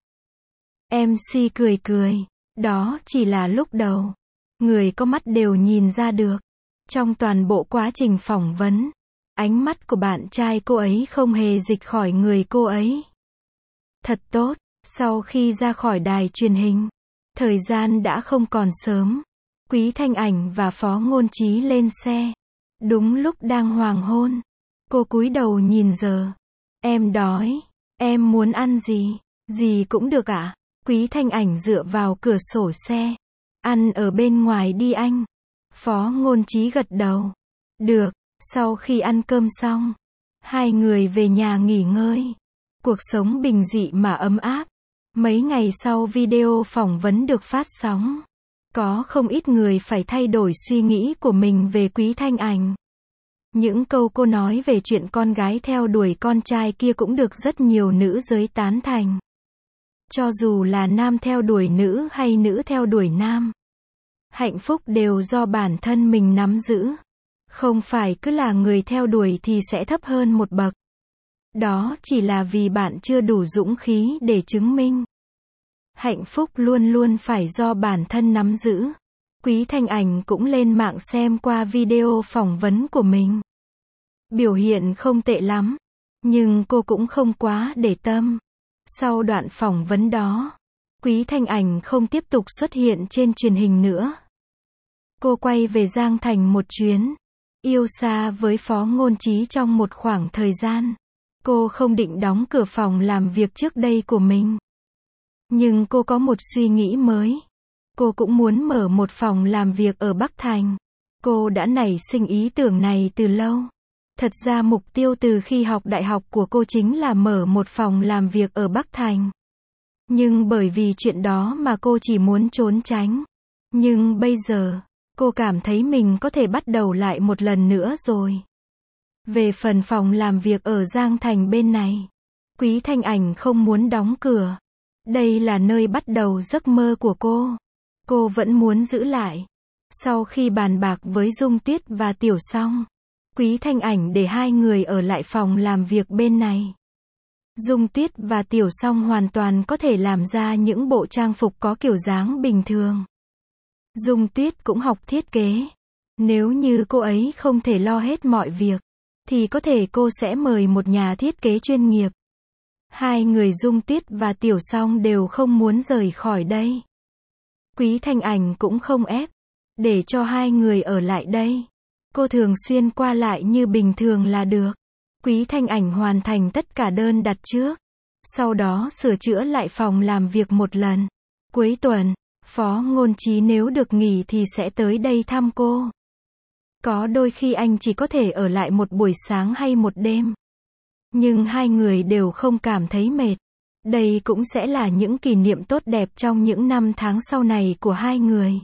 MC cười cười. Đó chỉ là lúc đầu. Người có mắt đều nhìn ra được. Trong toàn bộ quá trình phỏng vấn, ánh mắt của bạn trai cô ấy không hề dịch khỏi người cô ấy. Thật tốt. Sau khi ra khỏi đài truyền hình, thời gian đã không còn sớm. Quý Thanh Ảnh và Phó Ngôn Chí lên xe. Đúng lúc đang hoàng hôn, cô cúi đầu nhìn giờ. Em đói. Em muốn ăn gì? Gì cũng được ạ. Quý Thanh Ảnh dựa vào cửa sổ xe. Ăn ở bên ngoài đi anh. Phó Ngôn Chí gật đầu. Được. Sau khi ăn cơm xong, hai người về nhà nghỉ ngơi. Cuộc sống bình dị mà ấm áp. Mấy ngày sau video phỏng vấn được phát sóng, có không ít người phải thay đổi suy nghĩ của mình về Quý Thanh Ảnh. Những câu cô nói về chuyện con gái theo đuổi con trai kia cũng được rất nhiều nữ giới tán thành. Cho dù là nam theo đuổi nữ hay nữ theo đuổi nam, hạnh phúc đều do bản thân mình nắm giữ. Không phải cứ là người theo đuổi thì sẽ thấp hơn một bậc. Đó chỉ là vì bạn chưa đủ dũng khí để chứng minh. Hạnh phúc luôn luôn phải do bản thân nắm giữ. Quý Thanh Ảnh cũng lên mạng xem qua video phỏng vấn của mình. Biểu hiện không tệ lắm, nhưng cô cũng không quá để tâm. Sau đoạn phỏng vấn đó, Quý Thanh Ảnh không tiếp tục xuất hiện trên truyền hình nữa. Cô quay về Giang Thành một chuyến, yêu xa với Phó Ngôn Chí trong một khoảng thời gian. Cô không định đóng cửa phòng làm việc trước đây của mình. Nhưng cô có một suy nghĩ mới. Cô cũng muốn mở một phòng làm việc ở Bắc Thành. Cô đã nảy sinh ý tưởng này từ lâu. Thật ra mục tiêu từ khi học đại học của cô chính là mở một phòng làm việc ở Bắc Thành. Nhưng bởi vì chuyện đó mà cô chỉ muốn trốn tránh. Nhưng bây giờ, cô cảm thấy mình có thể bắt đầu lại một lần nữa rồi. Về phần phòng làm việc ở Giang Thành bên này, Quý Thanh Ảnh không muốn đóng cửa. Đây là nơi bắt đầu giấc mơ của cô. Cô vẫn muốn giữ lại. Sau khi bàn bạc với Dung Tuyết và Tiểu Song, Quý Thanh Ảnh để hai người ở lại phòng làm việc bên này. Dung Tuyết và Tiểu Song hoàn toàn có thể làm ra những bộ trang phục có kiểu dáng bình thường. Dung Tuyết cũng học thiết kế. Nếu như cô ấy không thể lo hết mọi việc, thì có thể cô sẽ mời một nhà thiết kế chuyên nghiệp. Hai người Dung Tuyết và Tiểu Song đều không muốn rời khỏi đây. Quý Thanh Ảnh cũng không ép, để cho hai người ở lại đây. Cô thường xuyên qua lại như bình thường là được. Quý Thanh Ảnh hoàn thành tất cả đơn đặt trước. Sau đó sửa chữa lại phòng làm việc một lần. Cuối tuần, Phó Ngôn Chí nếu được nghỉ thì sẽ tới đây thăm cô. Có đôi khi anh chỉ có thể ở lại một buổi sáng hay một đêm. Nhưng hai người đều không cảm thấy mệt. Đây cũng sẽ là những kỷ niệm tốt đẹp trong những năm tháng sau này của hai người.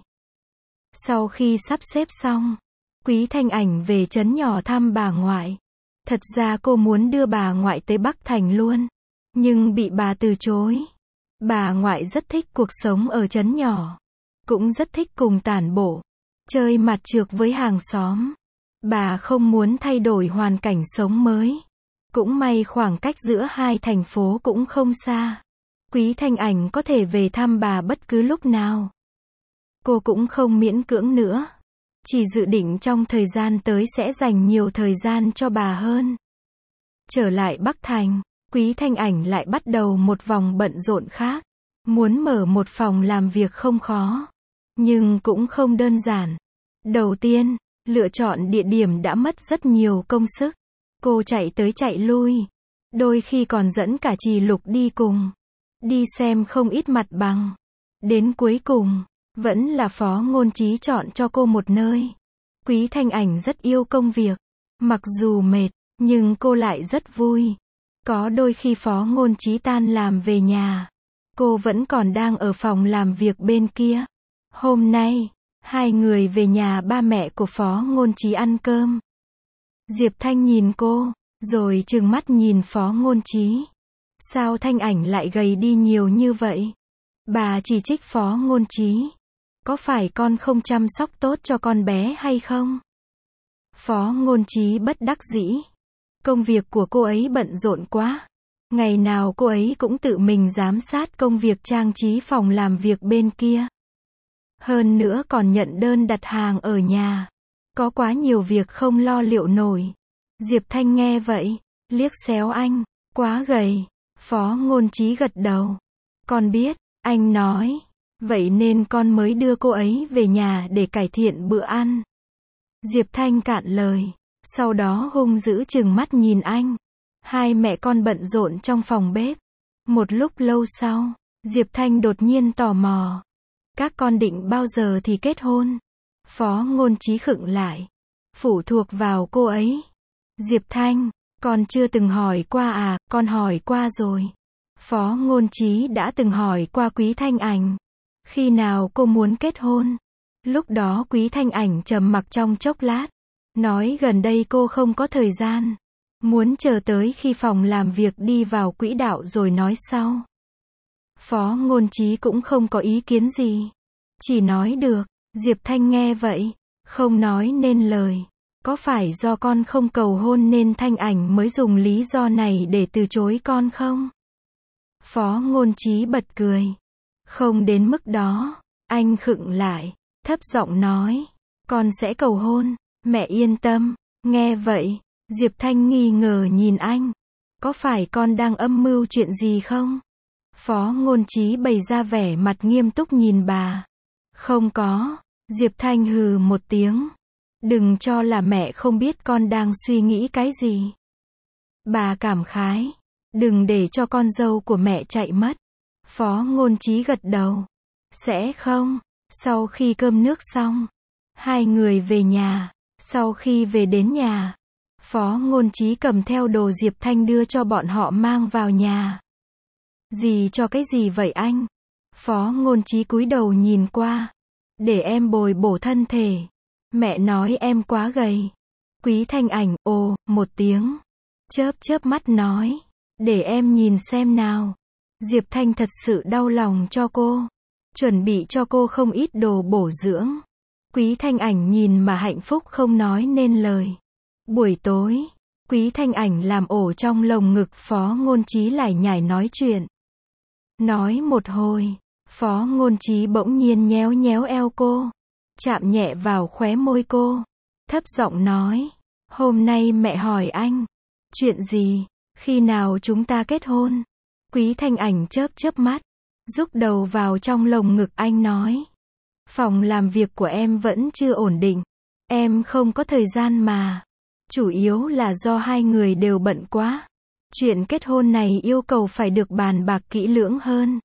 Sau khi sắp xếp xong, Quý Thanh Ảnh về trấn nhỏ thăm bà ngoại. Thật ra cô muốn đưa bà ngoại tới Bắc Thành luôn, nhưng bị bà từ chối. Bà ngoại rất thích cuộc sống ở trấn nhỏ, cũng rất thích cùng tản bộ, chơi mặt trược với hàng xóm. Bà không muốn thay đổi hoàn cảnh sống mới. Cũng may khoảng cách giữa hai thành phố cũng không xa. Quý Thanh Ảnh có thể về thăm bà bất cứ lúc nào. Cô cũng không miễn cưỡng nữa. Chỉ dự định trong thời gian tới sẽ dành nhiều thời gian cho bà hơn. Trở lại Bắc Thành, Quý Thanh Ảnh lại bắt đầu một vòng bận rộn khác. Muốn mở một phòng làm việc không khó, nhưng cũng không đơn giản. Đầu tiên, lựa chọn địa điểm đã mất rất nhiều công sức. Cô chạy tới chạy lui, đôi khi còn dẫn cả Trì Lục đi cùng. Đi xem không ít mặt bằng. Đến cuối cùng, vẫn là Phó Ngôn Chí chọn cho cô một nơi. Quý Thanh Ảnh rất yêu công việc. Mặc dù mệt, nhưng cô lại rất vui. Có đôi khi Phó Ngôn Chí tan làm về nhà, cô vẫn còn đang ở phòng làm việc bên kia. Hôm nay, hai người về nhà ba mẹ của Phó Ngôn Chí ăn cơm. Diệp Thanh nhìn cô, rồi trừng mắt nhìn Phó Ngôn Chí. Sao Thanh Ảnh lại gầy đi nhiều như vậy? Bà chỉ trích Phó Ngôn Chí. Có phải con không chăm sóc tốt cho con bé hay không? Phó Ngôn Chí bất đắc dĩ. Công việc của cô ấy bận rộn quá. Ngày nào cô ấy cũng tự mình giám sát công việc trang trí phòng làm việc bên kia. Hơn nữa còn nhận đơn đặt hàng ở nhà. Có quá nhiều việc không lo liệu nổi. Diệp Thanh nghe vậy, liếc xéo anh. Quá gầy. Phó Ngôn Chí gật đầu. Con biết, anh nói. Vậy nên con mới đưa cô ấy về nhà để cải thiện bữa ăn. Diệp Thanh cạn lời. Sau đó hung dữ trừng mắt nhìn anh. Hai mẹ con bận rộn trong phòng bếp. Một lúc lâu sau, Diệp Thanh đột nhiên tò mò. Các con định bao giờ thì kết hôn? Phó Ngôn Chí khựng lại. Phụ thuộc vào cô ấy. Diệp Thanh, con chưa từng hỏi qua à? Con hỏi qua rồi. Phó Ngôn Chí đã từng hỏi qua Quý Thanh Ảnh. Khi nào cô muốn kết hôn? Lúc đó Quý Thanh Ảnh trầm mặc trong chốc lát. Nói gần đây cô không có thời gian. Muốn chờ tới khi phòng làm việc đi vào quỹ đạo rồi nói sau. Phó Ngôn Chí cũng không có ý kiến gì. Chỉ nói được. Diệp Thanh nghe vậy, không nói nên lời. Có phải do con không cầu hôn nên Thanh Ảnh mới dùng lý do này để từ chối con không? Phó Ngôn Chí bật cười. Không đến mức đó. Anh khựng lại, thấp giọng nói. Con sẽ cầu hôn. Mẹ yên tâm. Nghe vậy, Diệp Thanh nghi ngờ nhìn anh. Có phải con đang âm mưu chuyện gì không? Phó Ngôn Chí bày ra vẻ mặt nghiêm túc nhìn bà. Không có. Diệp Thanh hừ một tiếng. Đừng cho là mẹ không biết con đang suy nghĩ cái gì. Bà cảm khái. Đừng để cho con dâu của mẹ chạy mất. Phó Ngôn Chí gật đầu. Sẽ không. Sau khi cơm nước xong, hai người về nhà. Sau khi về đến nhà, Phó Ngôn Chí cầm theo đồ Diệp Thanh đưa cho bọn họ mang vào nhà. Gì cho cái gì vậy anh? Phó Ngôn Chí cúi đầu nhìn qua. Để em bồi bổ thân thể. Mẹ nói em quá gầy. Quý Thanh Ảnh, ồ, một tiếng. Chớp chớp mắt nói. Để em nhìn xem nào. Diệp Thanh thật sự đau lòng cho cô. Chuẩn bị cho cô không ít đồ bổ dưỡng. Quý Thanh Ảnh nhìn mà hạnh phúc không nói nên lời. Buổi tối, Quý Thanh Ảnh làm ổ trong lồng ngực Phó Ngôn Chí lải nhải nói chuyện. Nói một hồi, Phó Ngôn Chí bỗng nhiên nhéo nhéo eo cô, chạm nhẹ vào khóe môi cô, thấp giọng nói, hôm nay mẹ hỏi anh, chuyện gì, khi nào chúng ta kết hôn? Quý Thanh Ảnh chớp chớp mắt, rúc đầu vào trong lồng ngực anh nói, phòng làm việc của em vẫn chưa ổn định, em không có thời gian mà, chủ yếu là do hai người đều bận quá, chuyện kết hôn này yêu cầu phải được bàn bạc kỹ lưỡng hơn.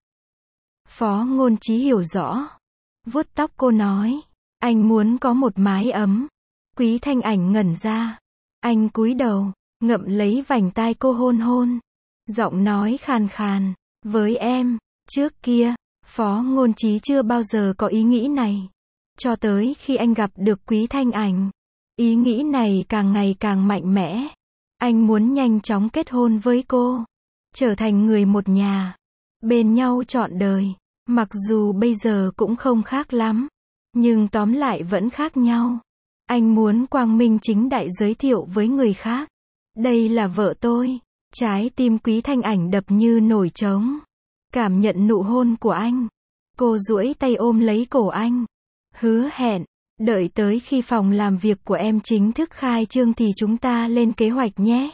Phó Ngôn Chí hiểu rõ, vuốt tóc cô nói, anh muốn có một mái ấm. Quý Thanh Ảnh ngẩn ra, anh cúi đầu, ngậm lấy vành tai cô hôn hôn, giọng nói khàn khàn, với em, trước kia, Phó Ngôn Chí chưa bao giờ có ý nghĩ này, cho tới khi anh gặp được Quý Thanh Ảnh, ý nghĩ này càng ngày càng mạnh mẽ, anh muốn nhanh chóng kết hôn với cô, trở thành người một nhà, bên nhau trọn đời, mặc dù bây giờ cũng không khác lắm, nhưng tóm lại vẫn khác nhau. Anh muốn quang minh chính đại giới thiệu với người khác. Đây là vợ tôi. Trái tim Quý Thanh Ảnh đập như nổi trống. Cảm nhận nụ hôn của anh. Cô duỗi tay ôm lấy cổ anh. Hứa hẹn, đợi tới khi phòng làm việc của em chính thức khai trương thì chúng ta lên kế hoạch nhé.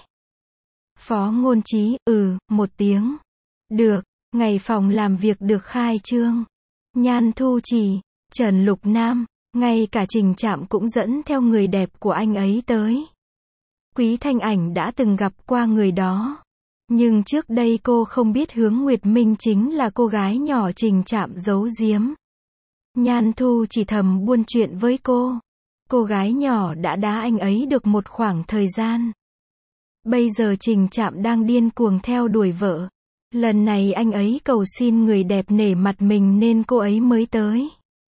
Phó Ngôn Chí, một tiếng. Được, ngày phòng làm việc được khai trương. Nhan Thu Chỉ, Trần Lục Nam, ngay cả Trình Trạm cũng dẫn theo người đẹp của anh ấy tới. Quý Thanh Ảnh đã từng gặp qua người đó. Nhưng trước đây cô không biết Hướng Nguyệt Minh chính là cô gái nhỏ Trình Trạm giấu giếm. Nhan Thu chỉ thầm buôn chuyện với cô. Cô gái nhỏ đã đá anh ấy được một khoảng thời gian. Bây giờ Trình Trạm đang điên cuồng theo đuổi vợ. Lần này anh ấy cầu xin người đẹp nể mặt mình nên cô ấy mới tới.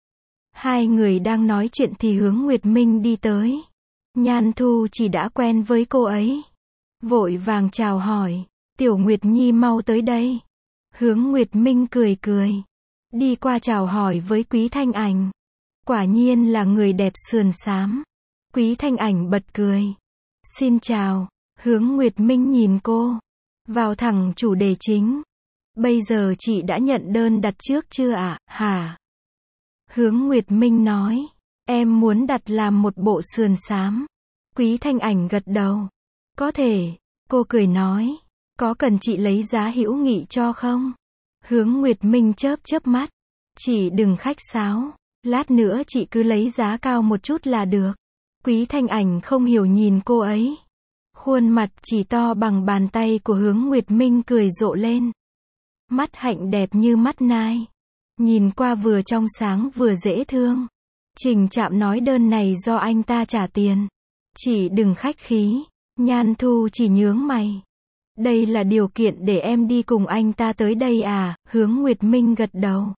Hai người đang nói chuyện thì Hướng Nguyệt Minh đi tới. Nhan Thu chỉ đã quen với cô ấy. Vội vàng chào hỏi, Tiểu Nguyệt Nhi mau tới đây. Hướng Nguyệt Minh cười cười. Đi qua chào hỏi với Quý Thanh Ảnh. Quả nhiên là người đẹp sườn xám. Quý Thanh Ảnh bật cười. Xin chào. Hướng Nguyệt Minh nhìn cô. Vào thẳng chủ đề chính. Bây giờ chị đã nhận đơn đặt trước chưa ạ, hả? Hướng Nguyệt Minh nói. Em muốn đặt làm một bộ sườn xám. Quý Thanh Ảnh gật đầu. Có thể. Cô cười nói. Có cần chị lấy giá hữu nghị cho không? Hướng Nguyệt Minh chớp chớp mắt. Chị đừng khách sáo. Lát nữa chị cứ lấy giá cao một chút là được. Quý Thanh Ảnh không hiểu nhìn cô ấy. Khuôn mặt chỉ to bằng bàn tay của Hướng Nguyệt Minh cười rộ lên. Mắt hạnh đẹp như mắt nai. Nhìn qua vừa trong sáng vừa dễ thương. Trình Trạm nói đơn này do anh ta trả tiền. Chị đừng khách khí. Nhan Thu chỉ nhướng mày. Đây là điều kiện để em đi cùng anh ta tới đây à? Hướng Nguyệt Minh gật đầu.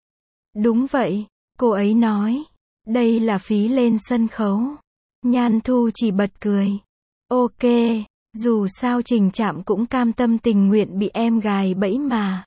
Đúng vậy, cô ấy nói. Đây là phí lên sân khấu. Nhan Thu chỉ bật cười. Ok, dù sao Trình Trạm cũng cam tâm tình nguyện bị em gài bẫy mà.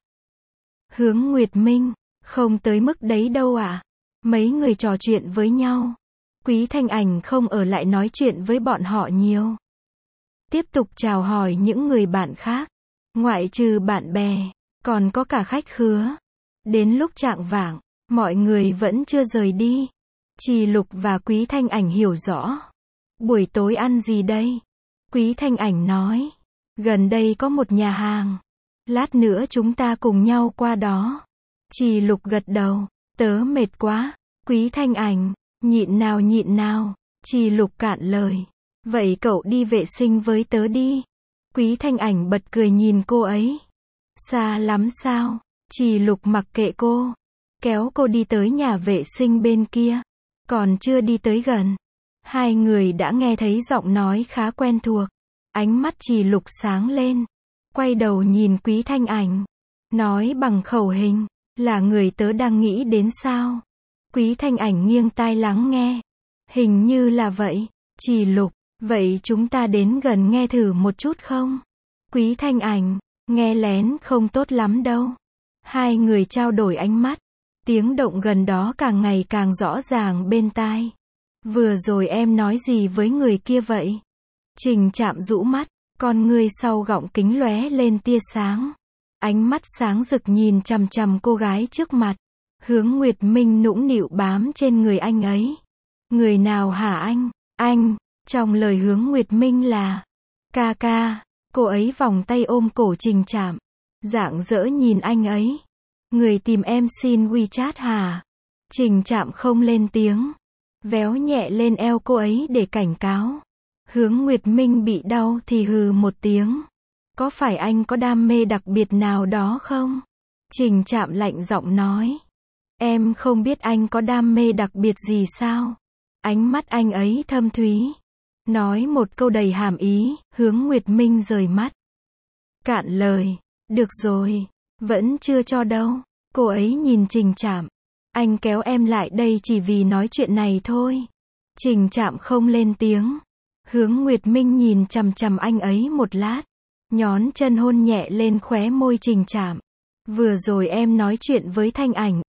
Hướng Nguyệt Minh, không tới mức đấy đâu ạ. Mấy người trò chuyện với nhau. Quý Thanh Ảnh không ở lại nói chuyện với bọn họ nhiều. Tiếp tục chào hỏi những người bạn khác. Ngoại trừ bạn bè, còn có cả khách khứa. Đến lúc chạng vạng, mọi người vẫn chưa rời đi. Trì Lục và Quý Thanh Ảnh hiểu rõ. Buổi tối ăn gì đây? Quý Thanh Ảnh nói. Gần đây có một nhà hàng. Lát nữa chúng ta cùng nhau qua đó. Trì Lục gật đầu. Tớ mệt quá. Quý Thanh Ảnh. Nhịn nào. Trì Lục cạn lời. Vậy cậu đi vệ sinh với tớ đi. Quý Thanh Ảnh bật cười nhìn cô ấy. Xa lắm sao? Trì Lục mặc kệ cô. Kéo cô đi tới nhà vệ sinh bên kia. Còn chưa đi tới gần. Hai người đã nghe thấy giọng nói khá quen thuộc. Ánh mắt Trì Lục sáng lên. Quay đầu nhìn Quý Thanh Ảnh. Nói bằng khẩu hình. Là người tớ đang nghĩ đến sao? Quý Thanh Ảnh nghiêng tai lắng nghe. Hình như là vậy. Trì Lục. Vậy chúng ta đến gần nghe thử một chút không? Quý Thanh Ảnh. Nghe lén không tốt lắm đâu. Hai người trao đổi ánh mắt. Tiếng động gần đó càng ngày càng rõ ràng bên tai. Vừa rồi em nói gì với người kia vậy? Trình Trạm rũ mắt, con ngươi sau gọng kính lóe lên tia sáng. Ánh mắt sáng rực nhìn chằm chằm cô gái trước mặt. Hướng Nguyệt Minh nũng nịu bám trên người anh ấy. Người nào hả anh? Anh, trong lời Hướng Nguyệt Minh là ca ca. Cô ấy vòng tay ôm cổ Trình Trạm, rạng rỡ nhìn anh ấy. Người tìm em xin WeChat hả? Trình Trạm không lên tiếng, véo nhẹ lên eo cô ấy để cảnh cáo. Hướng Nguyệt Minh bị đau thì hừ một tiếng. Có phải anh có đam mê đặc biệt nào đó không? Trình Trạm lạnh giọng nói. Em không biết anh có đam mê đặc biệt gì sao? Ánh mắt anh ấy thâm thúy. Nói một câu đầy hàm ý, Hướng Nguyệt Minh rời mắt. Cạn lời. Được rồi. Vẫn chưa cho đâu. Cô ấy nhìn Trình Trạm. Anh kéo em lại đây chỉ vì nói chuyện này thôi. Trình Trạm không lên tiếng. Hướng Nguyệt Minh nhìn chằm chằm anh ấy một lát. Nhón chân hôn nhẹ lên khóe môi Trình Trạm. Vừa rồi em nói chuyện với Thanh Ảnh,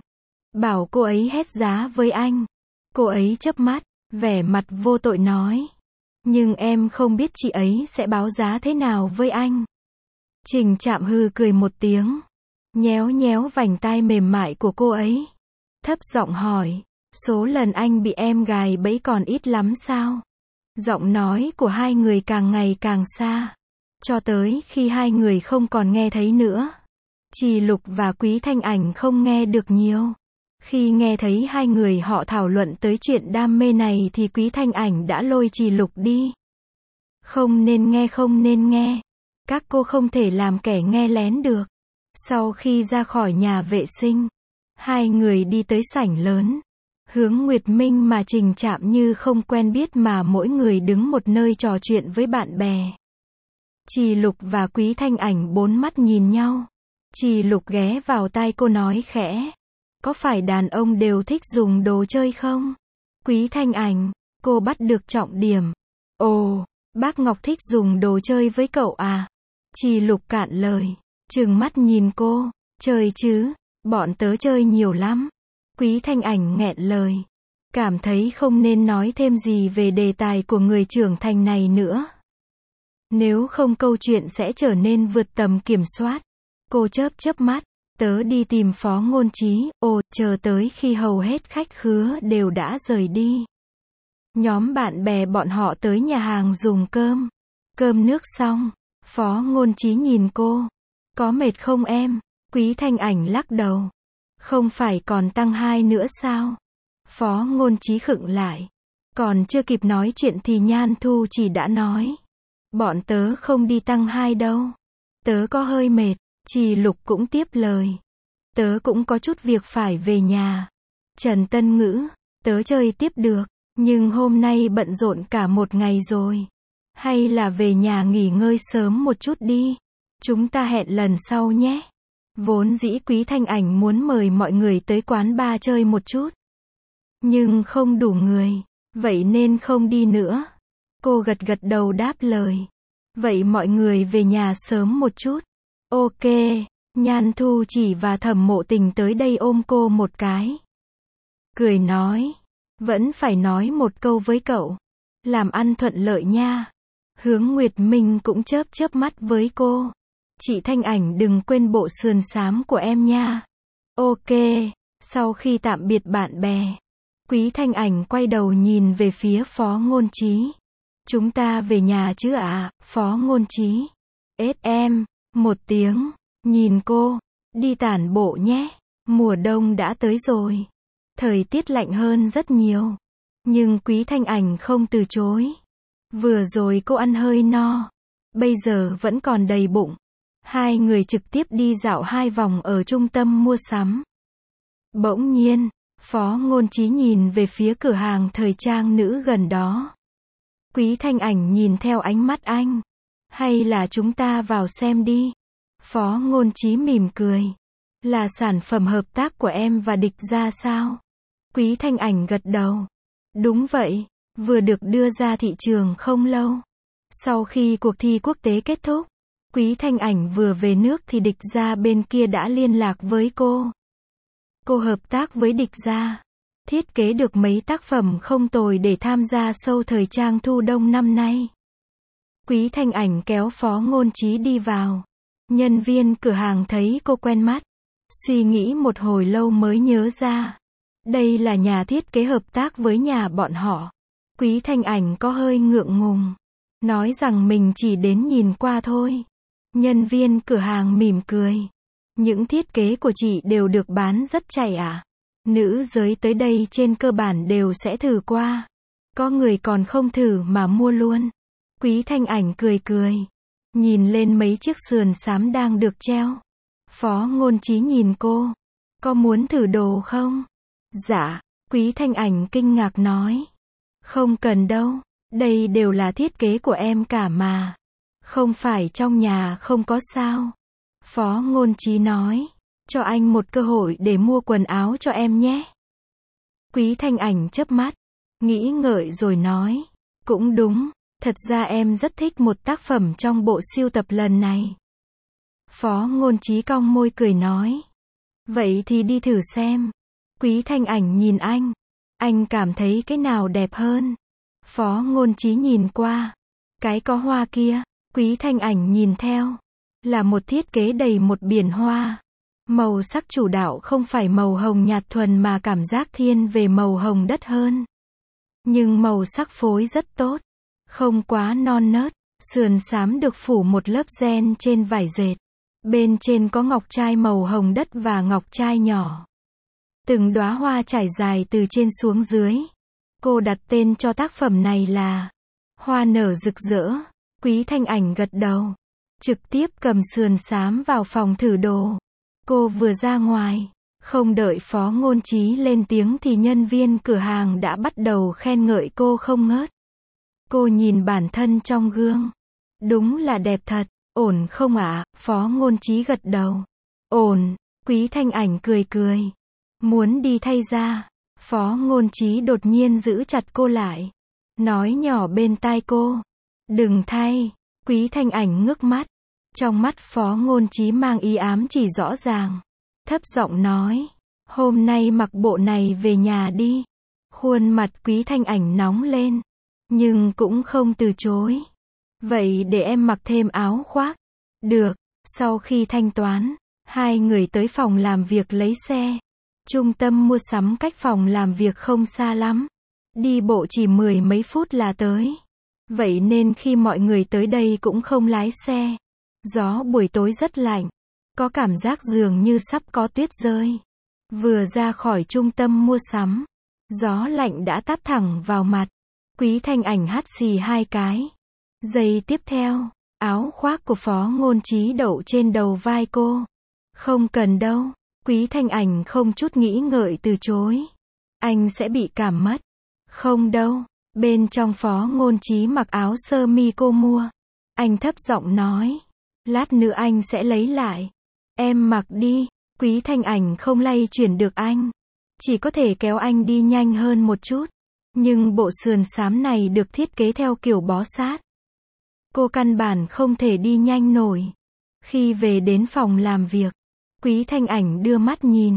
bảo cô ấy hét giá với anh. Cô ấy chớp mắt, vẻ mặt vô tội nói. Nhưng em không biết chị ấy sẽ báo giá thế nào với anh. Trình Trạm hừ cười một tiếng. Nhéo nhéo vành tai mềm mại của cô ấy. Thấp giọng hỏi. Số lần anh bị em gài bẫy còn ít lắm sao? Giọng nói của hai người càng ngày càng xa. Cho tới khi hai người không còn nghe thấy nữa. Trì Lục và Quý Thanh Ảnh không nghe được nhiều. Khi nghe thấy hai người họ thảo luận tới chuyện đam mê này thì Quý Thanh Ảnh đã lôi Trì Lục đi. Không nên nghe, không nên nghe. Các cô không thể làm kẻ nghe lén được. Sau khi ra khỏi nhà vệ sinh, hai người đi tới sảnh lớn. Hướng Nguyệt Minh mà Trình Trạm như không quen biết mà mỗi người đứng một nơi trò chuyện với bạn bè. Trì Lục và Quý Thanh Ảnh bốn mắt nhìn nhau. Trì Lục ghé vào tai cô nói khẽ. Có phải đàn ông đều thích dùng đồ chơi không? Quý Thanh Ảnh, cô bắt được trọng điểm. Ồ, bác Ngọc thích dùng đồ chơi với cậu à? Trì Lục cạn lời, trừng mắt nhìn cô. Chơi chứ, bọn tớ chơi nhiều lắm. Quý Thanh Ảnh nghẹn lời. Cảm thấy không nên nói thêm gì về đề tài của người trưởng thành này nữa. Nếu không câu chuyện sẽ trở nên vượt tầm kiểm soát. Cô chớp chớp mắt. Tớ đi tìm Phó Ngôn Trí, chờ tới khi hầu hết khách khứa đều đã rời đi. Nhóm bạn bè bọn họ tới nhà hàng dùng cơm. Cơm nước xong, Phó Ngôn Trí nhìn cô. Có mệt không em? Quý Thanh Ảnh lắc đầu. Không phải còn tăng 2 nữa sao? Phó Ngôn Trí khựng lại. Còn chưa kịp nói chuyện thì Nhan Thu chỉ đã nói. Bọn tớ không đi tăng 2 đâu. Tớ có hơi mệt. Trì Lục cũng tiếp lời. Tớ cũng có chút việc phải về nhà. Trần Tân Ngữ, tớ chơi tiếp được, nhưng hôm nay bận rộn cả một ngày rồi. Hay là về nhà nghỉ ngơi sớm một chút đi. Chúng ta hẹn lần sau nhé. Vốn dĩ Quý Thanh Ảnh muốn mời mọi người tới quán bar chơi một chút. Nhưng không đủ người, vậy nên không đi nữa. Cô gật gật đầu đáp lời. Vậy mọi người về nhà sớm một chút. Ok, Nhan Thu Chỉ và Thẩm Mộ Tình tới đây ôm cô một cái. Cười nói, vẫn phải nói một câu với cậu. Làm ăn thuận lợi nha. Hướng Nguyệt Minh cũng chớp chớp mắt với cô. Chị Thanh Ảnh đừng quên bộ sườn xám của em nha. Ok, sau khi tạm biệt bạn bè, Quý Thanh Ảnh quay đầu nhìn về phía Phó Ngôn Trí. Chúng ta về nhà chứ ạ, Phó Ngôn Trí. Em. Một tiếng, nhìn cô, đi tản bộ nhé, mùa đông đã tới rồi, thời tiết lạnh hơn rất nhiều, nhưng Quý Thanh Ảnh không từ chối. Vừa rồi cô ăn hơi no, bây giờ vẫn còn đầy bụng. Hai người trực tiếp đi dạo 2 vòng ở trung tâm mua sắm. Bỗng nhiên, Phó Ngôn Trí nhìn về phía cửa hàng thời trang nữ gần đó. Quý Thanh Ảnh nhìn theo ánh mắt anh. Hay là chúng ta vào xem đi. Phó Ngôn Trí mỉm cười. Là sản phẩm hợp tác của em và Địch Gia sao? Quý Thanh Ảnh gật đầu. Đúng vậy, vừa được đưa ra thị trường không lâu. Sau khi cuộc thi quốc tế kết thúc, Quý Thanh Ảnh vừa về nước thì Địch Gia bên kia đã liên lạc với cô. Cô hợp tác với Địch Gia. Thiết kế được mấy tác phẩm không tồi để tham gia show thời trang thu đông năm nay. Quý Thanh Ảnh kéo Phó Ngôn Trí đi vào. Nhân viên cửa hàng thấy cô quen mắt. Suy nghĩ một hồi lâu mới nhớ ra. Đây là nhà thiết kế hợp tác với nhà bọn họ. Quý Thanh Ảnh có hơi ngượng ngùng. Nói rằng mình chỉ đến nhìn qua thôi. Nhân viên cửa hàng mỉm cười. Những thiết kế của chị đều được bán rất chạy à? Nữ giới tới đây trên cơ bản đều sẽ thử qua. Có người còn không thử mà mua luôn. Quý Thanh Ảnh cười cười. Nhìn lên mấy chiếc sườn xám đang được treo. Phó Ngôn Trí nhìn cô. Có muốn thử đồ không? Dạ. Quý Thanh Ảnh kinh ngạc nói. Không cần đâu. Đây đều là thiết kế của em cả mà. Không phải trong nhà không có sao. Phó Ngôn Trí nói. Cho anh một cơ hội để mua quần áo cho em nhé. Quý Thanh Ảnh chớp mắt. Nghĩ ngợi rồi nói. Cũng đúng. Thật ra em rất thích một tác phẩm trong bộ sưu tập lần này. Phó Ngôn Trí cong môi cười nói. Vậy thì đi thử xem. Quý Thanh Ảnh nhìn anh. Anh cảm thấy cái nào đẹp hơn? Phó Ngôn Trí nhìn qua. Cái có hoa kia. Quý Thanh Ảnh nhìn theo. Là một thiết kế đầy một biển hoa. Màu sắc chủ đạo không phải màu hồng nhạt thuần mà cảm giác thiên về màu hồng đất hơn. Nhưng màu sắc phối rất tốt. Không quá non nớt. Sườn xám được phủ một lớp ren trên vải dệt. Bên trên có ngọc trai màu hồng đất và ngọc trai nhỏ. Từng đóa hoa trải dài từ trên xuống dưới. Cô đặt tên cho tác phẩm này là Hoa nở rực rỡ. Quý Thanh Ảnh gật đầu. Trực tiếp cầm sườn xám vào phòng thử đồ. Cô vừa ra ngoài. Không đợi Phó Ngôn Trí lên tiếng thì nhân viên cửa hàng đã bắt đầu khen ngợi cô không ngớt. Cô nhìn bản thân trong gương. Đúng là đẹp thật. Ổn không ạ? Phó Ngôn Trí gật đầu. Ổn. Quý Thanh Ảnh cười cười. Muốn đi thay ra. Phó Ngôn Trí đột nhiên giữ chặt cô lại. Nói nhỏ bên tai cô. Đừng thay. Quý Thanh Ảnh ngước mắt. Trong mắt Phó Ngôn Trí mang ý ám chỉ rõ ràng. Thấp giọng nói. Hôm nay mặc bộ này về nhà đi. Khuôn mặt Quý Thanh Ảnh nóng lên. Nhưng cũng không từ chối. Vậy để em mặc thêm áo khoác. Được. Sau khi thanh toán, hai người tới phòng làm việc lấy xe. Trung tâm mua sắm cách phòng làm việc không xa lắm. Đi bộ chỉ 10 mấy phút là tới. Vậy nên khi mọi người tới đây cũng không lái xe. Gió buổi tối rất lạnh. Có cảm giác dường như sắp có tuyết rơi. Vừa ra khỏi trung tâm mua sắm. Gió lạnh đã táp thẳng vào mặt. Quý Thanh Ảnh hắt xì 2 cái. Giây tiếp theo, áo khoác của Phó Ngôn Trí đậu trên đầu vai cô. Không cần đâu. Quý Thanh Ảnh không chút nghĩ ngợi từ chối. Anh sẽ bị cảm mất. Không đâu. Bên trong Phó Ngôn Trí mặc áo sơ mi cô mua. Anh thấp giọng nói. Lát nữa anh sẽ lấy lại. Em mặc đi. Quý Thanh Ảnh không lay chuyển được anh. Chỉ có thể kéo anh đi nhanh hơn một chút. Nhưng bộ sườn xám này được thiết kế theo kiểu bó sát. Cô căn bản không thể đi nhanh nổi. Khi về đến phòng làm việc, Quý Thanh Ảnh đưa mắt nhìn.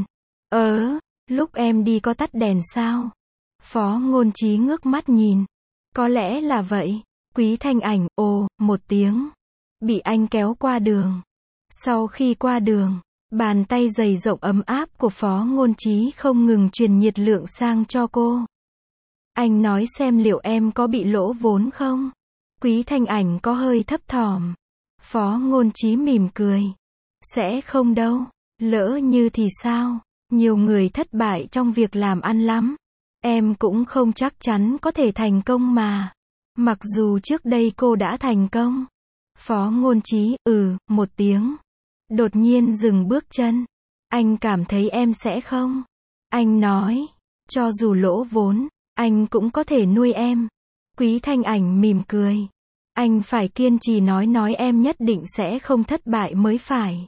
Lúc em đi có tắt đèn sao? Phó Ngôn Trí ngước mắt nhìn. Có lẽ là vậy. Quý Thanh Ảnh, một tiếng. Bị anh kéo qua đường. Sau khi qua đường, bàn tay dày rộng ấm áp của Phó Ngôn Trí không ngừng truyền nhiệt lượng sang cho cô. Anh nói xem liệu em có bị lỗ vốn không? Quý Thanh Ảnh có hơi thấp thỏm. Phó Ngôn Trí mỉm cười. Sẽ không đâu. Lỡ như thì sao? Nhiều người thất bại trong việc làm ăn lắm. Em cũng không chắc chắn có thể thành công mà. Mặc dù trước đây cô đã thành công. Phó Ngôn Trí, một tiếng. Đột nhiên dừng bước chân. Anh cảm thấy em sẽ không? Anh nói. Cho dù lỗ vốn, anh cũng có thể nuôi em. Quý Thanh Ảnh mỉm cười. Anh phải kiên trì nói em nhất định sẽ không thất bại mới phải.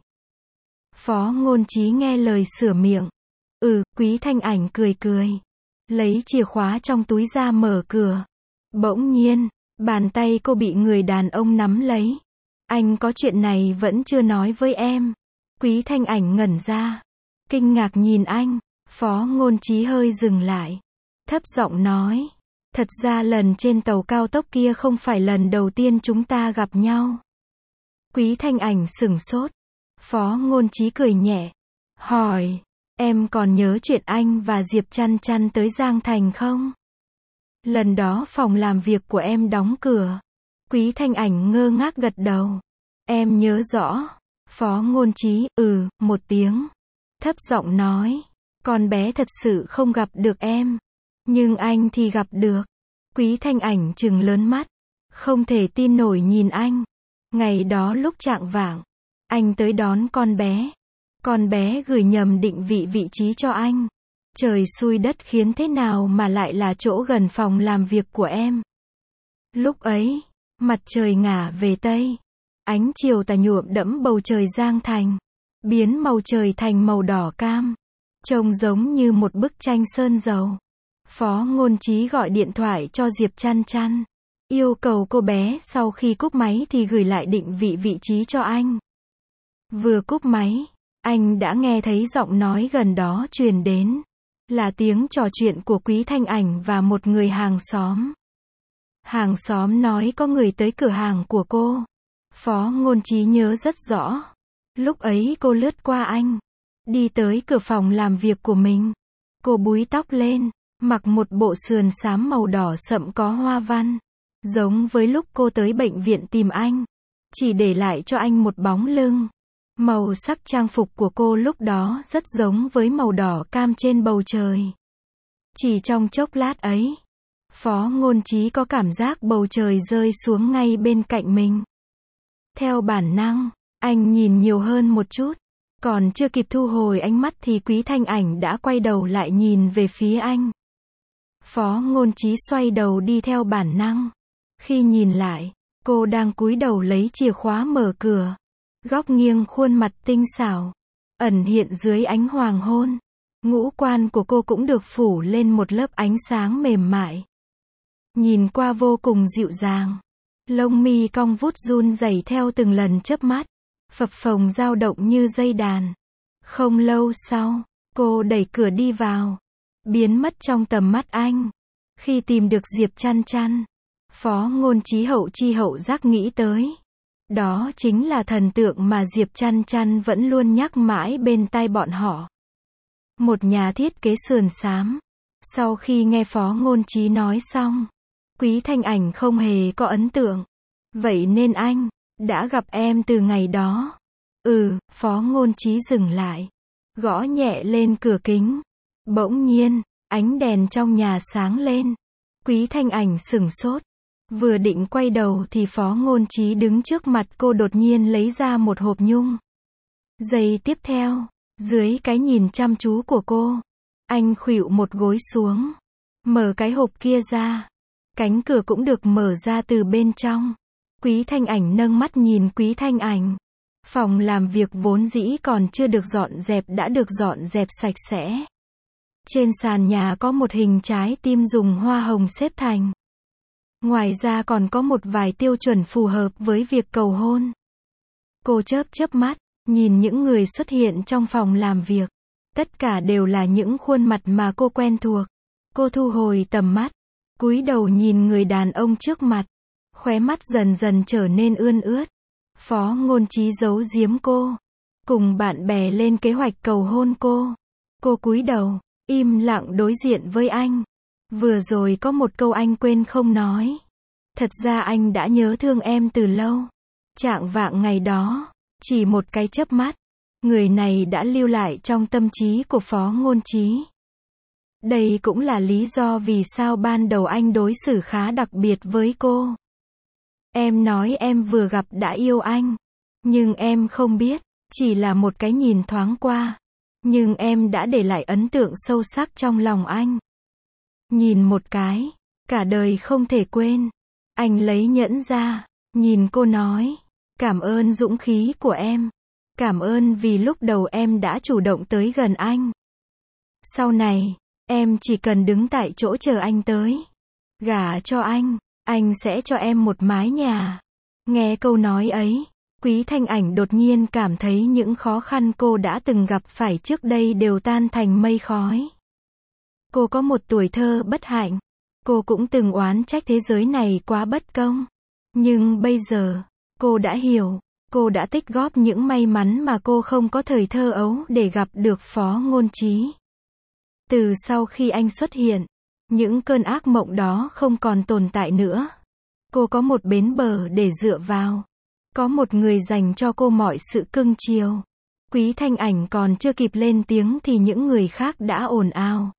Phó Ngôn Trí nghe lời sửa miệng. Quý Thanh Ảnh cười cười. Lấy chìa khóa trong túi ra mở cửa. Bỗng nhiên, bàn tay cô bị người đàn ông nắm lấy. Anh có chuyện này vẫn chưa nói với em. Quý Thanh Ảnh ngẩn ra. Kinh ngạc nhìn anh. Phó Ngôn Chí hơi dừng lại. Thấp giọng nói. Thật ra lần trên tàu cao tốc kia không phải lần đầu tiên chúng ta gặp nhau. Quý Thanh Ảnh sửng sốt. Phó Ngôn Chí cười nhẹ. Hỏi. Em còn nhớ chuyện anh và Diệp Chăn Chăn tới Giang Thành không? Lần đó phòng làm việc của em đóng cửa. Quý Thanh Ảnh ngơ ngác gật đầu. Em nhớ rõ. Phó Ngôn Chí, một tiếng. Thấp giọng nói. Con bé thật sự không gặp được em. Nhưng anh thì gặp được. Quý Thanh Ảnh trừng lớn mắt. Không thể tin nổi nhìn anh. Ngày đó lúc chạng vạng, anh tới đón con bé. Con bé gửi nhầm định vị trí cho anh. Trời xui đất khiến thế nào mà lại là chỗ gần phòng làm việc của em. Lúc ấy, mặt trời ngả về Tây. Ánh chiều tà nhuộm đẫm bầu trời Giang Thành. Biến màu trời thành màu đỏ cam. Trông giống như một bức tranh sơn dầu. Phó Ngôn Chí gọi điện thoại cho Diệp Chăn Chăn. Yêu cầu cô bé sau khi cúp máy thì gửi lại định vị trí cho anh. Vừa cúp máy, anh đã nghe thấy giọng nói gần đó truyền đến. Là tiếng trò chuyện của Quý Thanh Ảnh và một người hàng xóm. Hàng xóm nói có người tới cửa hàng của cô. Phó Ngôn Chí nhớ rất rõ. Lúc ấy cô lướt qua anh. Đi tới cửa phòng làm việc của mình. Cô búi tóc lên. Mặc một bộ sườn xám màu đỏ sậm có hoa văn. Giống với lúc cô tới bệnh viện tìm anh. Chỉ để lại cho anh một bóng lưng. Màu sắc trang phục của cô lúc đó rất giống với màu đỏ cam trên bầu trời. Chỉ trong chốc lát ấy, Phó Ngôn Chí có cảm giác bầu trời rơi xuống ngay bên cạnh mình. Theo bản năng, anh nhìn nhiều hơn một chút. Còn chưa kịp thu hồi ánh mắt thì Quý Thanh Ảnh đã quay đầu lại nhìn về phía anh. Phó Ngôn Chí xoay đầu đi theo bản năng. Khi nhìn lại, cô đang cúi đầu lấy chìa khóa mở cửa. Góc nghiêng khuôn mặt tinh xảo, ẩn hiện dưới ánh hoàng hôn. Ngũ quan của cô cũng được phủ lên một lớp ánh sáng mềm mại. Nhìn qua vô cùng dịu dàng. Lông mi cong vút run rẩy theo từng lần chớp mắt. Phập phồng dao động như dây đàn. Không lâu sau, cô đẩy cửa đi vào. Biến mất trong tầm mắt anh. Khi tìm được Diệp Chăn Chăn, Phó Ngôn Chí hậu chi hậu giác nghĩ tới. Đó chính là thần tượng mà Diệp Chăn Chăn vẫn luôn nhắc mãi bên tai bọn họ. Một nhà thiết kế sườn xám. Sau khi nghe Phó Ngôn Chí nói xong, Quý Thanh Ảnh không hề có ấn tượng. Vậy nên anh đã gặp em từ ngày đó. Phó Ngôn Chí dừng lại. Gõ nhẹ lên cửa kính. Bỗng nhiên, ánh đèn trong nhà sáng lên. Quý Thanh Ảnh sửng sốt. Vừa định quay đầu thì Phó Ngôn Chí đứng trước mặt cô đột nhiên lấy ra một hộp nhung. Giây tiếp theo, dưới cái nhìn chăm chú của cô, anh khuỵu một gối xuống. Mở cái hộp kia ra. Cánh cửa cũng được mở ra từ bên trong. Quý Thanh Ảnh nâng mắt nhìn Quý Thanh Ảnh. Phòng làm việc vốn dĩ còn chưa được dọn dẹp đã được dọn dẹp sạch sẽ. Trên sàn nhà có một hình trái tim dùng hoa hồng xếp thành. Ngoài ra còn có một vài tiêu chuẩn phù hợp với việc cầu hôn. Cô chớp mắt, nhìn những người xuất hiện trong phòng làm việc. Tất cả đều là những khuôn mặt mà cô quen thuộc. Cô thu hồi tầm mắt, cúi đầu nhìn người đàn ông trước mặt. Khóe mắt dần dần trở nên ươn ướt. Phó Ngôn Chí giấu giếm cô. Cùng bạn bè lên kế hoạch cầu hôn cô. Cô cúi đầu, im lặng đối diện với anh. Vừa rồi có một câu anh quên không nói. Thật ra anh đã nhớ thương em từ lâu. Chạng vạng ngày đó, chỉ một cái chớp mắt, người này đã lưu lại trong tâm trí của Phó Ngôn Chí. Đây cũng là lý do vì sao ban đầu anh đối xử khá đặc biệt với cô. Em nói em vừa gặp đã yêu anh. Nhưng em không biết, chỉ là một cái nhìn thoáng qua. Nhưng em đã để lại ấn tượng sâu sắc trong lòng anh. Nhìn một cái, cả đời không thể quên. Anh lấy nhẫn ra, nhìn cô nói. Cảm ơn dũng khí của em. Cảm ơn vì lúc đầu em đã chủ động tới gần anh. Sau này, em chỉ cần đứng tại chỗ chờ anh tới. Gả cho anh sẽ cho em một mái nhà. Nghe câu nói ấy, Quý Thanh Ảnh đột nhiên cảm thấy những khó khăn cô đã từng gặp phải trước đây đều tan thành mây khói. Cô có một tuổi thơ bất hạnh. Cô cũng từng oán trách thế giới này quá bất công. Nhưng bây giờ, cô đã hiểu. Cô đã tích góp những may mắn mà cô không có thời thơ ấu để gặp được Phó Ngôn Trí. Từ sau khi anh xuất hiện, những cơn ác mộng đó không còn tồn tại nữa. Cô có một bến bờ để dựa vào. Có một người dành cho cô mọi sự cưng chiều. Quý Thanh Ảnh còn chưa kịp lên tiếng thì những người khác đã ồn ào.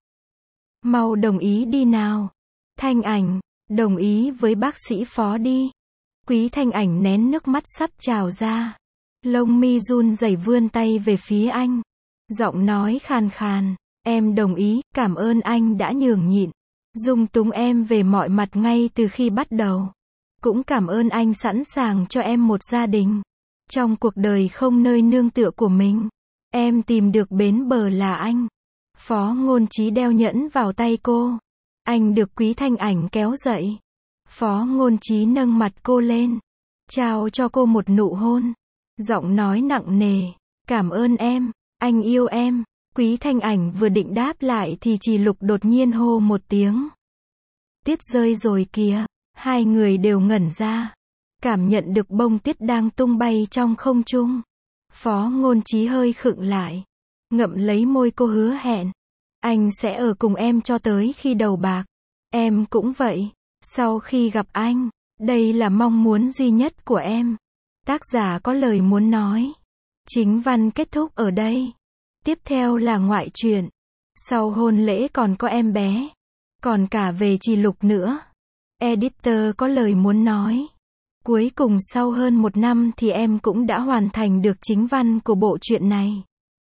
Mau đồng ý đi nào. Thanh Ảnh, đồng ý với bác sĩ Phó đi. Quý Thanh Ảnh nén nước mắt sắp trào ra. Lông mi run rẩy vươn tay về phía anh. Giọng nói khàn khàn. Em đồng ý, cảm ơn anh đã nhường nhịn. Dung túng em về mọi mặt ngay từ khi bắt đầu. Cũng cảm ơn anh sẵn sàng cho em một gia đình. Trong cuộc đời không nơi nương tựa của mình, em tìm được bến bờ là anh. Phó Ngôn Trí đeo nhẫn vào tay cô. Anh được Quý Thanh Ảnh kéo dậy. Phó Ngôn Trí nâng mặt cô lên. Trao cho cô một nụ hôn. Giọng nói nặng nề. Cảm ơn em, anh yêu em. Quý Thanh Ảnh vừa định đáp lại thì Trì Lục đột nhiên hô một tiếng. Tuyết rơi rồi kìa. Hai người đều ngẩn ra. Cảm nhận được bông tuyết đang tung bay trong không trung. Phó Ngôn Trí hơi khựng lại. Ngậm lấy môi cô hứa hẹn. Anh sẽ ở cùng em cho tới khi đầu bạc. Em cũng vậy. Sau khi gặp anh, đây là mong muốn duy nhất của em. Tác giả có lời muốn nói. Chính văn kết thúc ở đây. Tiếp theo là ngoại truyện. Sau hôn lễ còn có em bé. Còn cả về Trì Lục nữa. Editor có lời muốn nói. Cuối cùng sau hơn 1 năm thì em cũng đã hoàn thành được chính văn của bộ truyện này.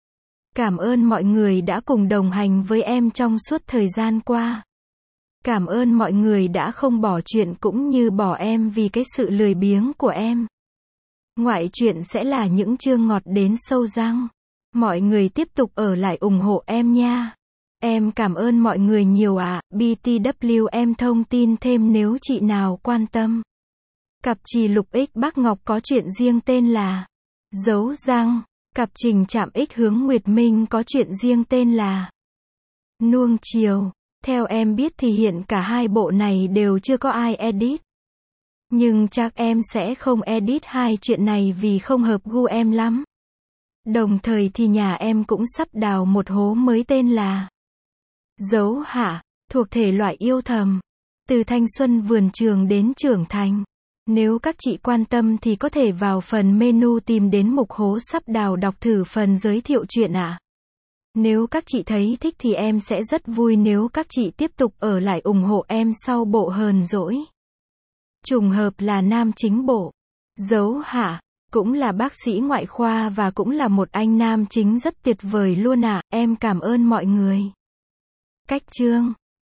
Cảm ơn mọi người đã cùng đồng hành với em trong suốt thời gian qua. Cảm ơn mọi người đã không bỏ chuyện cũng như bỏ em vì cái sự lười biếng của em. Ngoại truyện sẽ là những chương ngọt đến sâu răng. Mọi người tiếp tục ở lại ủng hộ em nha. Em cảm ơn mọi người nhiều ạ. BTW em thông tin thêm nếu chị nào quan tâm. Cặp Trì Lục X Bắc Ngọc có chuyện riêng tên là Dấu Răng. Cặp Trình Trạm X Hướng Nguyệt Minh có chuyện riêng tên là Nuông Chiều. Theo em biết thì hiện cả hai bộ này đều chưa có ai edit. Nhưng chắc em sẽ không edit hai chuyện này vì không hợp gu em lắm. Đồng thời thì nhà em cũng sắp đào một hố mới tên là Dấu Hạ, thuộc thể loại yêu thầm. Từ thanh xuân vườn trường đến trưởng thành. Nếu các chị quan tâm thì có thể vào phần menu tìm đến mục hố sắp đào đọc thử phần giới thiệu chuyện ạ. Nếu các chị thấy thích thì em sẽ rất vui nếu các chị tiếp tục ở lại ủng hộ em sau bộ Hờn Dỗi. Trùng hợp là nam chính bộ. Dấu Hạ, cũng là bác sĩ ngoại khoa và cũng là một anh nam chính rất tuyệt vời luôn ạ. Em cảm ơn mọi người. Cách chương